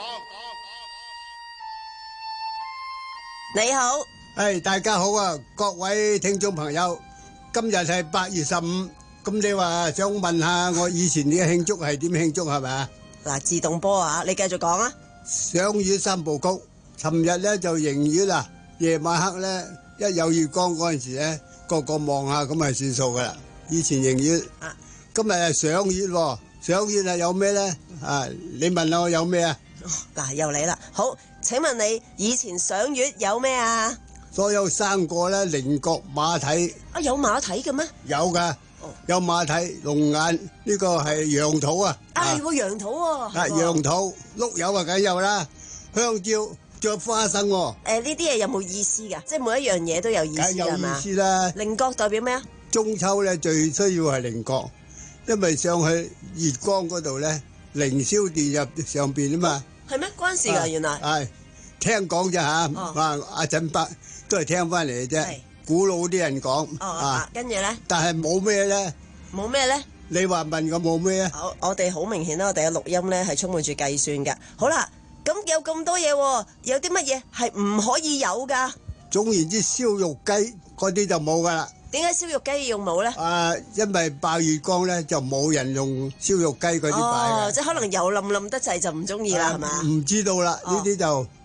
你好， 誒，大家好啊！各位聽眾朋友，今日係八月十五，咁你話想問下我以前嘅慶祝係點慶祝係咪啊？ 嗱，自動波啊，你繼續講啊。 賞月三部曲，尋日咧就迎月啦，夜晚黑咧一有月光嗰陣時咧，個個望下咁係算數噶啦。以前迎月，今日係賞月喎，賞月係有咩咧？啊，你問下我有咩啊？ 嗱，又嚟啦。好，請問你以前賞月有咩啊？ 所有生果咧，菱角、馬蹄。 啊，有馬蹄嘅咩？ 有噶，有馬蹄、龍眼，呢個係楊桃啊。 啊，係喎，楊桃喎。 啊，楊桃，碌柚啊，梗有啦。香蕉，仲有花生喎。誒， 呢啲嘢有冇意思㗎？即係每一樣嘢都有意思㗎嘛？ 梗有意思啦。 菱角代表咩啊？ 中秋咧最需要係菱角，因為上去月光嗰度咧，凌霄殿入上邊啊嘛。係咩？關事㗎，原來。係聽講啫嚇，啊阿陳伯都係聽翻嚟嘅啫，古老啲人講。啊， 跟住咧。 但係冇咩咧？ 冇咩咧？ 你話問我冇咩啊？ 好，我哋好明顯啦，我哋嘅錄音咧係充滿住計算嘅。好啦，咁有咁多嘢，有啲乜嘢係唔可以有㗎？ 總言之，燒肉雞嗰啲就冇㗎啦。 點解燒肉雞要用冇咧？ 啊，因為爆月光咧，就冇人用燒肉雞嗰啲擺嘅。 哦，即係可能油冧冧得滯就唔中意啦，係嘛？ 唔知道啦，呢啲就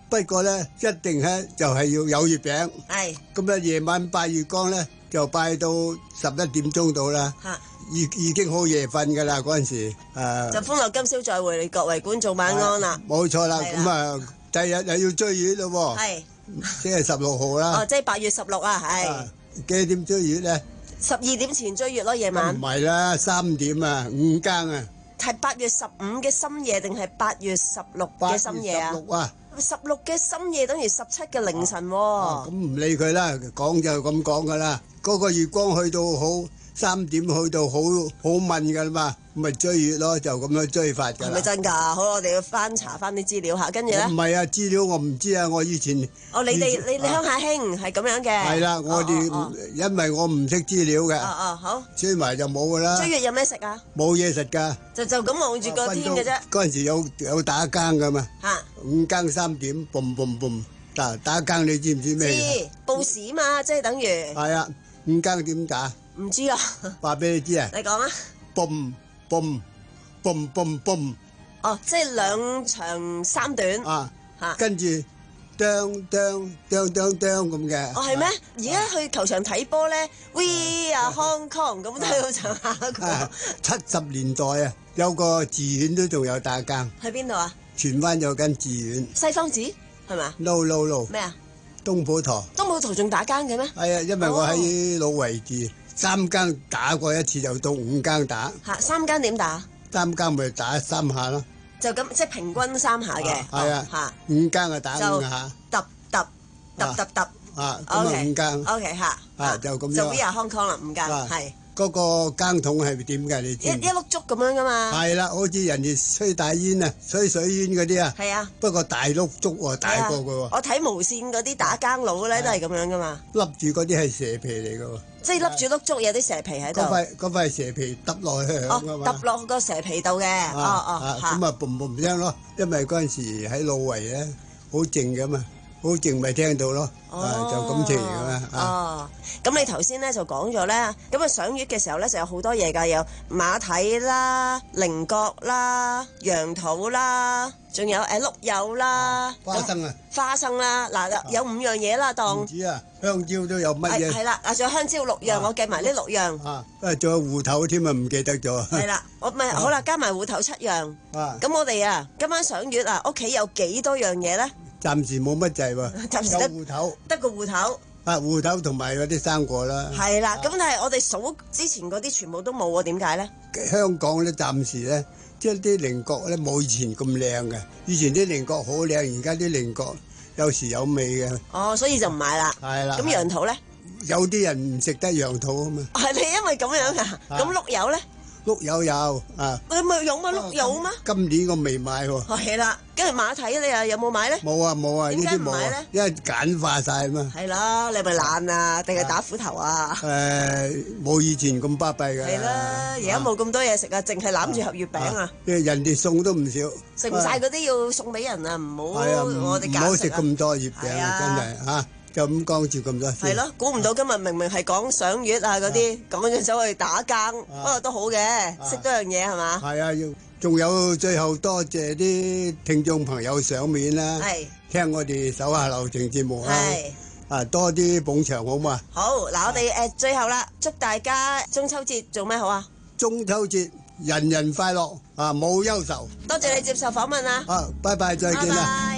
不過咧一定咧就係要有月餅。 係。 咁咧夜晚拜月光咧就拜到十一點鐘到啦。 嚇。 已已經好夜瞓㗎啦嗰陣時。誒。 就歡樂今宵再會，各位觀眾晚安啦。 冇錯啦，咁啊，第日又要追月咯喎。 係。 即係十六號啦。 哦，即係八月十六啊，係。 幾點追月咧？ 十二點前追月咯，夜晚。 唔係啦，三點啊，五更啊。 係八月十五嘅深夜定係八月十六嘅深夜啊？ 十六啊。 十六嘅深夜等於十七嘅凌晨喎。 咁唔理佢啦，講就咁講噶啦。嗰個月光去到好三點，去到好好問噶啦嘛，咁咪追月咯，就咁樣追法㗎。 係咪真㗎？好，我哋要翻查翻啲資料嚇，跟住咧。 唔係啊，資料我唔知啊，我以前。 哦，你哋你你鄉下兄係咁樣嘅。 係啦，我哋因為我唔識資料嘅。 哦哦，好。 追埋就冇㗎啦。 追月有咩食啊？ 冇嘢食㗎。 就就咁望住個天嘅啫。 嗰陣時有有打更㗎嘛。 嚇。 五更三點，boom boom boom，打打更你知唔知咩？ 知報時嘛，即係等於。 係啊，五更點打？ 唔知啊。 話俾你知啊。 你講啊。 boom boom boom boom boom。 哦，即係兩長三短。 啊。 嚇。 跟住。叮叮叮叮叮咁嘅。 哦，係咩？而家去球場睇波咧 ，We are Hong Kong 咁都有上下個。 七十年代啊，有個寺院都仲有打更。 喺邊度啊？ 荃灣有間寺院。 西方寺係咪啊 ？No no no。 咩啊？ 東普陀。 東普陀仲打更嘅咩？ 係啊，因為我喺老圍住，三更打過一次，就到五更打。 嚇，三更點打？ 三更咪打三下咯。 就咁即係平均三下嘅， 係啊，嚇五更啊打五下， 揼揼揼揼揼， 啊咁啊五更 ，OK 嚇， 啊就咁樣， 就 We are Hong Kong 啦，五更係。 嗰個更筒係點㗎？你知？ 一一碌竹咁樣㗎嘛。 係啦，好似人哋吹大煙啊，吹水煙嗰啲啊。 係啊。 不過大碌竹喎，大個㗎喎。 我睇無線嗰啲打更佬咧，都係咁樣㗎嘛。 笠住嗰啲係蛇皮嚟㗎喎。 即係笠住碌竹有啲蛇皮喺度。 嗰塊嗰塊蛇皮揼落去響㗎嘛。 哦，揼落個蛇皮度嘅。哦哦。 咁啊嘣嘣聲咯，因為嗰陣時喺老圍咧，好靜㗎嘛。好靜咪聽到咯，啊就咁情形啦。 哦，咁你頭先咧就講咗咧，咁啊賞月嘅時候咧就有好多嘢㗎，有馬蹄啦、菱角啦、楊桃啦，仲有誒碌柚啦、 花生啊， 花生啦，嗱有五樣嘢啦，當。唔止啊，香蕉都有乜嘢？ 係啦，啊仲有香蕉六樣，我計埋呢六樣。 啊，啊仲有芋頭添啊，唔記得咗。 係啦，我咪好啦，加埋芋頭七樣。啊，咁我哋啊今晚賞月啊，屋企有幾多樣嘢咧？ 暫時冇乜滯喎， 暫時有芋頭， 得個芋頭。 啊，芋頭同埋嗰啲生果啦。 係啦，咁但係我哋數之前嗰啲全部都冇喎，點解咧？ 香港咧暫時咧，即係啲菱角咧冇以前咁靚嘅，以前啲菱角好靚，而家啲菱角有時有味嘅。 哦，所以就唔買啦。 係啦。 咁楊桃咧？ 有啲人唔食得楊桃啊嘛。 係你因為咁樣啊？咁碌柚咧？ 碌柚有啊。 你咪有乜碌柚嗎？ 今年我未買喎。 係啦，跟住馬蹄你又有冇買咧？ 冇啊冇啊，呢啲冇啊，因為簡化晒啊嘛。 係啦，你咪懶啊，定係打斧頭啊？ 誒，冇以前咁巴閉㗎。 係啦，而家冇咁多嘢食啊，淨係攬住盒月餅啊。 因為人哋送都唔少。 食唔晒嗰啲要送俾人啊，唔好我哋唔好食咁多月餅啊，真係嚇。就咁講住咁多先。 係咯，估唔到今日明明係講賞月啊嗰啲，咁樣走去打更，不過都好嘅，識多樣嘢係嘛？ 係啊，要仲有最後多謝啲聽眾朋友賞面啦，聽我哋手下留情節目啊，啊多啲捧場好嘛？ 好，嗱我哋誒最後啦，祝大家中秋節做咩好啊？ 中秋節人人快樂啊，冇憂愁。 多謝你接受訪問啊！ 啊，拜拜，再見啦。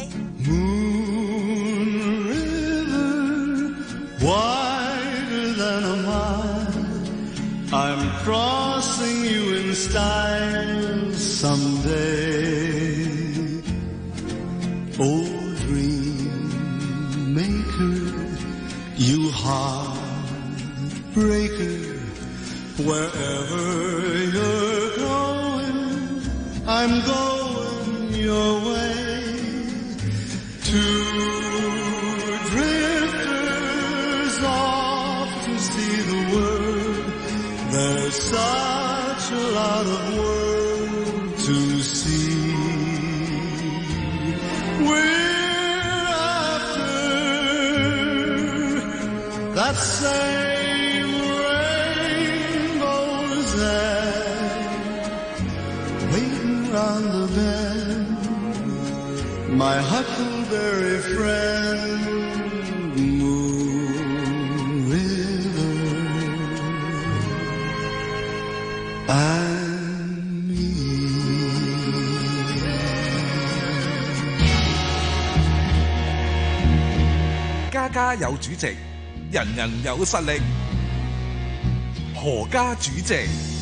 Wider than a mile, I'm crossing you in style someday. Oh, dream maker, you heartbreaker, wherever you're going, I'm going your way to There's such a lot of world to see. We're after that same rainbow's end, waiting round the bend. My my huckleberry friend, Moon River. I'm me. 家家有主席，人人有實力。何家主席。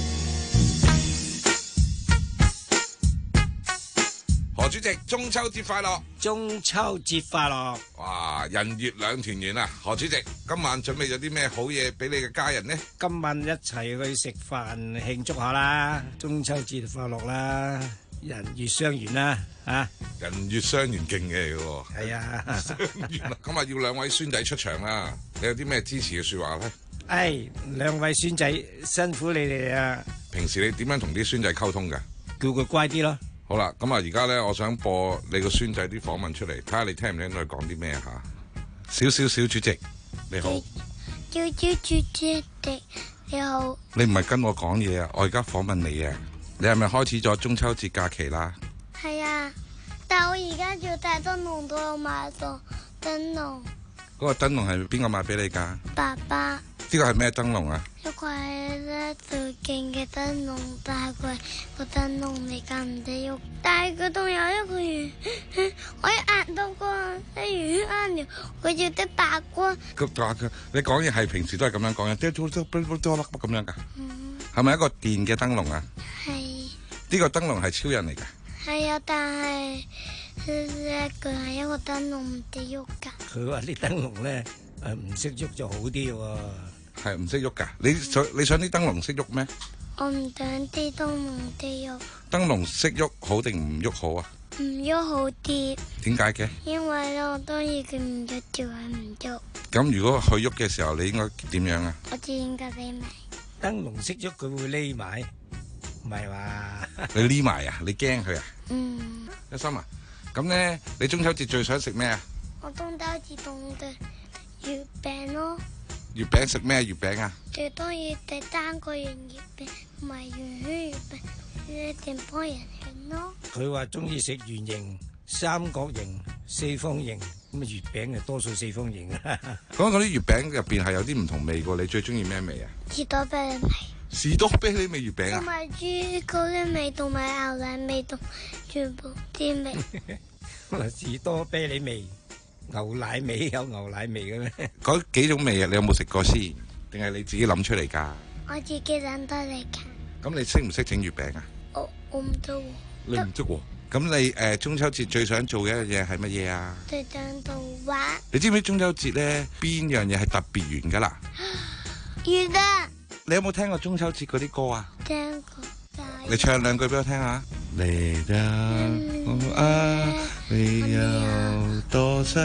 何主席，中秋節快樂！ 中秋節快樂！ 哇，人月兩團圓啊！何主席，今晚準備咗啲咩好嘢俾你嘅家人呢？ 今晚一齊去食飯慶祝下啦！中秋節快樂啦！人月雙圓啦，啊！ 人月雙圓勁嘅嚟嘅喎。 係啊！ 咁啊，要兩位孫仔出場啦！你有啲咩支持嘅説話咧？ 哎，兩位孫仔辛苦你哋啊！ 平時你點樣同啲孫仔溝通㗎？ 叫佢乖啲咯。 好啦，咁啊，而家咧，我想播你個孫仔啲訪問出嚟，睇下你聽唔聽到佢講啲咩嚇。小小小主席，你好。 小小主席，你好。 你唔係跟我講嘢啊，我而家訪問你啊。你係咪開始咗中秋節假期啦？ 係啊，但係我而家要帶燈籠都有買咗燈籠。 嗰個燈籠係邊個買俾你㗎？ 爸爸。 呢個係咩燈籠啊？ 一個係咧最勁嘅燈籠，但係佢個燈籠你撳唔得喐，但係佢仲有一個圓，我一壓到個一圓按鈕，佢要得白光。 佢話佢，你講嘢係平時都係咁樣講嘅，咁樣㗎？係咪一個電嘅燈籠啊？ 係。 呢個燈籠係超人嚟㗎。係啊，但係咧佢係一個燈籠唔得喐㗎。 佢話啲燈籠咧誒唔識喐就好啲喎。 係唔識喐㗎？你想你想啲燈籠識喐咩？ 我唔想啲燈籠得喐。 燈籠識喐好定唔喐好啊？ 唔喐好啲。點解嘅？ 因為咧我當然佢唔喐就係唔喐。 咁如果佢喐嘅時候，你應該點樣啊？ 我知應該匿埋。 燈籠識喐佢會匿埋，唔係話？ 你匿埋啊？你驚佢啊？ 嗯。 一心啊？咁咧，你中秋節最想食咩啊？ 我中秋節凍嘅月餅咯。 月餅食咩月餅啊？ 最多要第三個形月餅，唔係圓圈月餅，要正方人形咯。 佢話中意食圓形、三角形、四方形，咁啊月餅係多數四方形啊。 講嗰啲月餅入邊係有啲唔同味嘅，你最中意咩味啊？ 士多啤梨味。 士多啤梨味月餅啊？ 同埋朱古力味同埋牛奶味同全部啲味。 士多啤梨味。牛奶味有牛奶味嘅咩？ 嗰幾種味啊，你有冇食過先？定係你自己諗出嚟㗎？ 我自己諗得嚟㗎。 咁你識唔識整月餅啊？ 我我唔識喎。 你唔識喎？咁你誒中秋節最想做嘅一樣嘢係乜嘢啊？ 最想做畫。你知唔知中秋節咧邊樣嘢係特別圓㗎啦？ 月啊！ 你有冇聽過中秋節嗰啲歌啊？ 聽過。 你唱兩句俾我聽下。嚟到啊，你有多想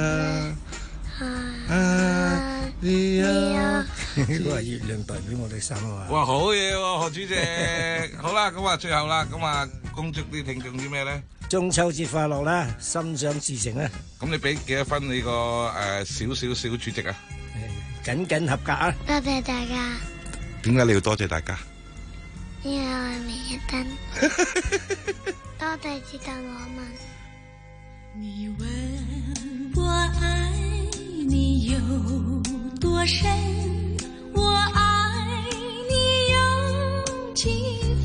啊？你有呢個係月亮代表我哋心啊嘛！ 哇，好嘢喎，何主席！好啦，咁啊，最後啦，咁啊，恭祝啲聽眾啲咩咧？ 中秋節快樂啦，心想事成啦！ 咁你俾幾多分你個誒小小小主席啊？ 僅僅合格啊！ 多謝大家。 點解你要多謝大家？ 因為我係明日燈，多謝知道我們。 你問我愛你有多深，我愛你有幾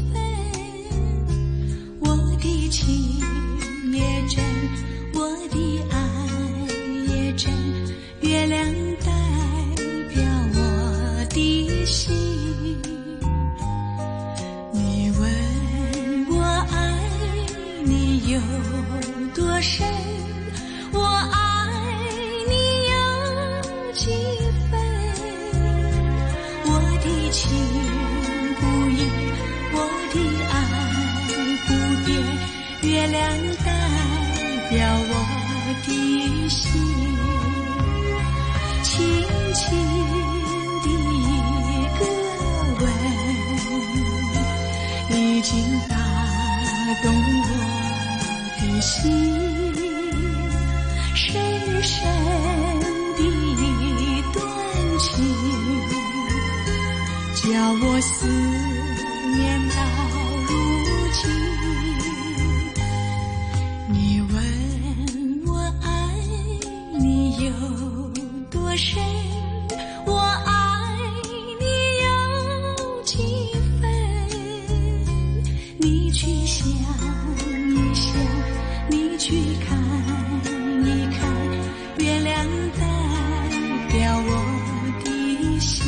分，我的情也真，我的愛也真，月亮代表我的心。有多深，我愛你有幾分，我的情不移，我的愛不變，月亮代表我的心，輕輕的一個吻，已經打動我心，深深的一段情，叫我思念到如今。你問我你有多深，我爱你有几分。你去想一想，你去看一看，月亮代表我的心。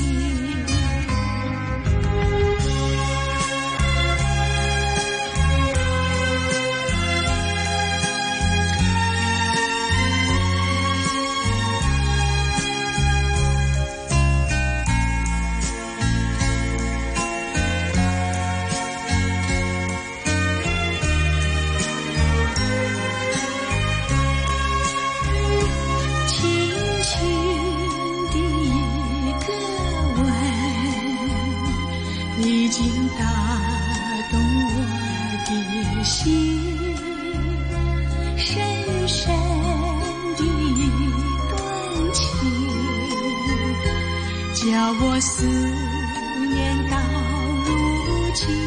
已经打动我的心，深深的一段情，叫我思念到如今。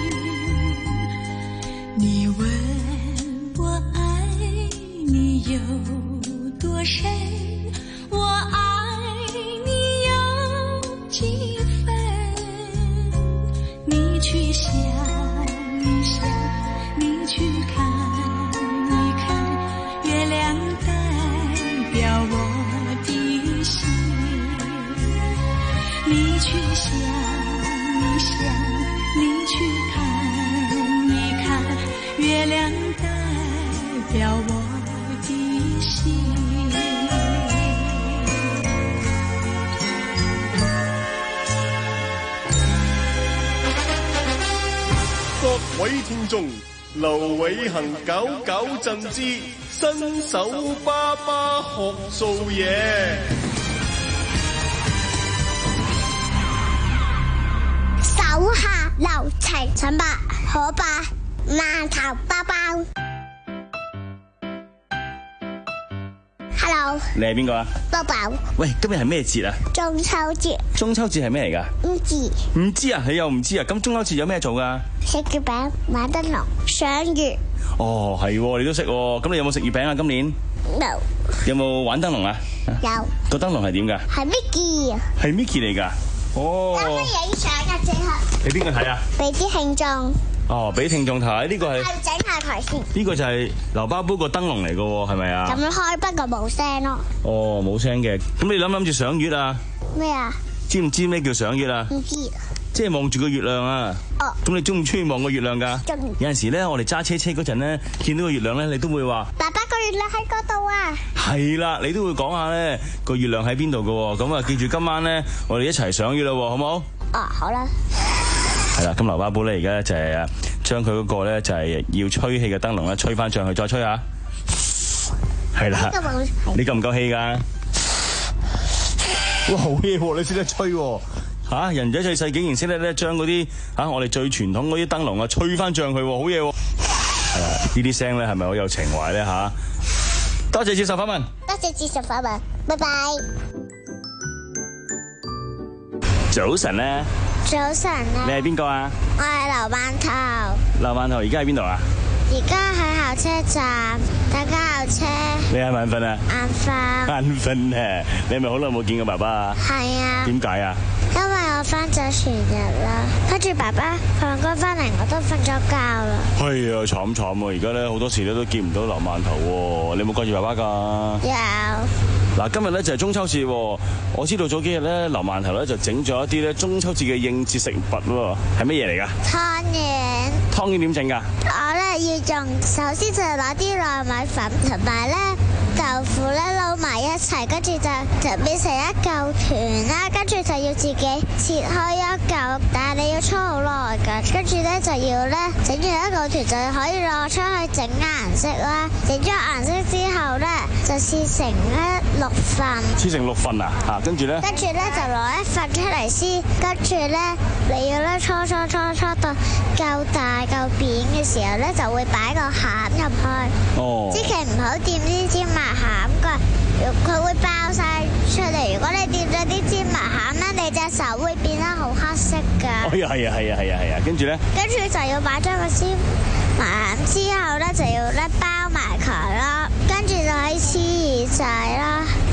你问我爱你有多深，我爱你有几分。你去想一想，你去看一看，月亮代表我的心。你去想一想，你去看一看，月亮代表我的心。 各位聽眾，劉偉恒九九震之新手爸爸學做嘢。 手下留情，陳伯可伯饅頭包包。Hello， 你係邊個啊？ 寶寶。 喂，今日係咩節啊？ 中秋節。 中秋節係咩嚟噶？ 唔知。 唔知啊？你又唔知啊？咁中秋節有咩做噶？ 食月餅、玩燈籠、賞月。 哦，係，你都識。咁你有冇食月餅啊？今年？ 冇。 有冇玩燈籠啊？ 有。 個燈籠係點噶？ 係 Mickey 啊。 係 Mickey 嚟噶。哦。 有乜影相啊？即刻。 你邊個睇啊？ 俾啲聽眾。哦， 俾聽眾睇，呢個係。 整下台先。 呢個就係劉包煲個燈籠嚟噶，係咪啊？ 咁樣開，不過冇聲咯。 哦，冇聲嘅。咁你諗唔諗住賞月啊？ 咩啊？ 知唔知咩叫賞月啊？ 唔知。 即係望住個月亮啊！哦，咁你中唔中意望個月亮噶？ 中意。 有陣時咧，我哋揸車車嗰陣咧，見到個月亮咧，你都會話： 爸爸，個月亮喺嗰度啊！ 係啦，你都會講下咧個月亮喺邊度噶。咁啊，記住今晚咧，我哋一齊賞月啦，好唔好？ 哦，好啦。 係啦，咁劉巴寶咧而家咧就係啊，將佢嗰個咧就係要吹氣嘅燈籠咧吹翻上去，再吹下。係啦，你夠唔夠氣噶？哇，好嘢喎！你識得吹喎。吓、啊，人仔最細竟然識得咧，將嗰啲吓我哋最傳統嗰啲燈籠啊，吹翻上去，好嘢！係啦，呢啲聲咧係咪好有情懷咧？吓、啊，多謝接受訪問， 多謝接受訪問，拜拜。 早晨咧， 早晨啊， 你係邊個啊？ 我係劉饅頭。 劉饅頭，而家喺邊度啊？ 而家喺候車站，大家候車。 你係咪眼瞓啊？ 眼瞓。 眼瞓啊！你係咪好耐冇見過爸爸啊？ 係啊。 點解啊？ 因為我翻咗全日啦，跟住爸爸放工翻嚟，我都瞓咗覺啦。 係啊，慘慘啊！而家咧好多時咧都見唔到劉饅頭喎，你有冇掛住爸爸噶？ 有。 嗱，今日咧就係中秋節，我知道早幾日咧劉饅頭咧就整咗一啲咧中秋節嘅應節食物喎，係乜嘢嚟噶？ 湯圓。 湯圓點整噶？ 我咧要用，首先就係攞啲糯米粉同埋咧豆腐咧撈埋一齊，跟住就就變成一嚿團啦，跟住就要自己切開一嚿，但係你要搓好耐噶，跟住咧就要咧整完一嚿團就可以攞出去整顏色啦，整咗顏色之後咧就切成咧六份， 切成六份啊，吓，跟住咧， 跟住咧就攞一份出嚟先，跟住咧你要咧搓搓搓搓到夠大夠扁嘅時候咧，就會擺個餡入去，哦，千祈唔好掂啲芝麻餡噶，佢會爆晒出嚟。如果你掂咗啲芝麻餡咧，你隻手會變得好黑色噶。 哦，係啊係啊係啊係啊，跟住咧， 跟住就要擺咗個芝麻餡之後咧，就要咧包埋佢啦，跟住就可以黐耳仔啦。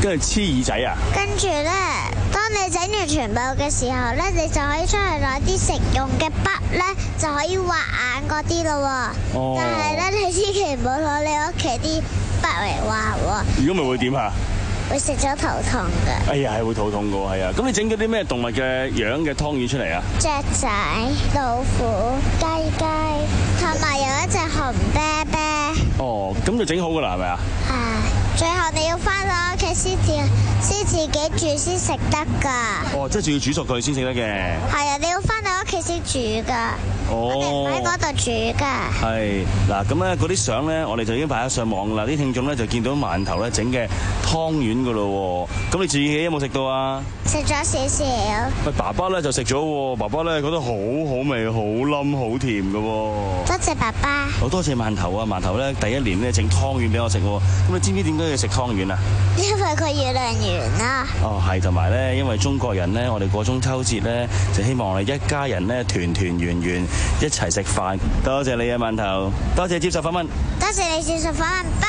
跟住黐耳仔啊？ 跟住咧，當你整完全部嘅時候咧，你就可以出去攞啲食用嘅筆咧，就可以畫眼嗰啲咯喎。哦。但係咧，你千祈唔好攞你屋企啲筆嚟畫喎。 如果咪會點啊？ 會食咗頭痛㗎。哎呀，係會肚痛㗎喎，係啊。咁你整咗啲咩動物嘅樣嘅湯圓出嚟啊？ 雀仔、老虎、雞雞，同埋有一隻紅啤啤。 哦，咁就整好㗎啦，係咪啊？ 係。最後你要翻到屋企先至先自己煮先食得㗎。 哦，即係仲要煮熟佢先食得嘅。係啊，你要翻到屋企先煮㗎。 哦。我哋唔喺嗰度煮㗎。 係嗱，咁咧嗰啲相咧，我哋就已經擺咗上網啦。啲聽眾咧就見到饅頭咧整嘅湯圓㗎咯喎。咁你自己有冇食到啊？ 食咗少少。 喂，爸爸咧就食咗喎，爸爸咧覺得好好味、好冧、好甜㗎喎。 多謝爸爸。 好多謝饅頭啊！饅頭咧第一年咧整湯圓俾我食喎。咁你知唔知點解要食湯圓啊？ 因為佢月亮圓啦。 哦，係，同埋咧，因為中國人咧，我哋過中秋節咧，就希望我哋一家人咧團團圓圓一齊食飯。多謝你啊，饅頭，多謝接受訪問。 多謝你接受訪問，拜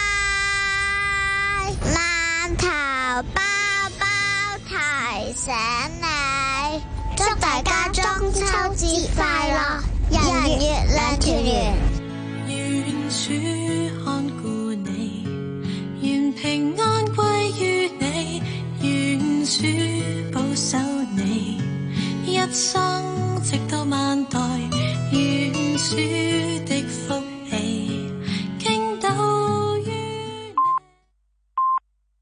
拜。饅頭包包提醒你，祝大家中秋節快樂，人月兩團圓。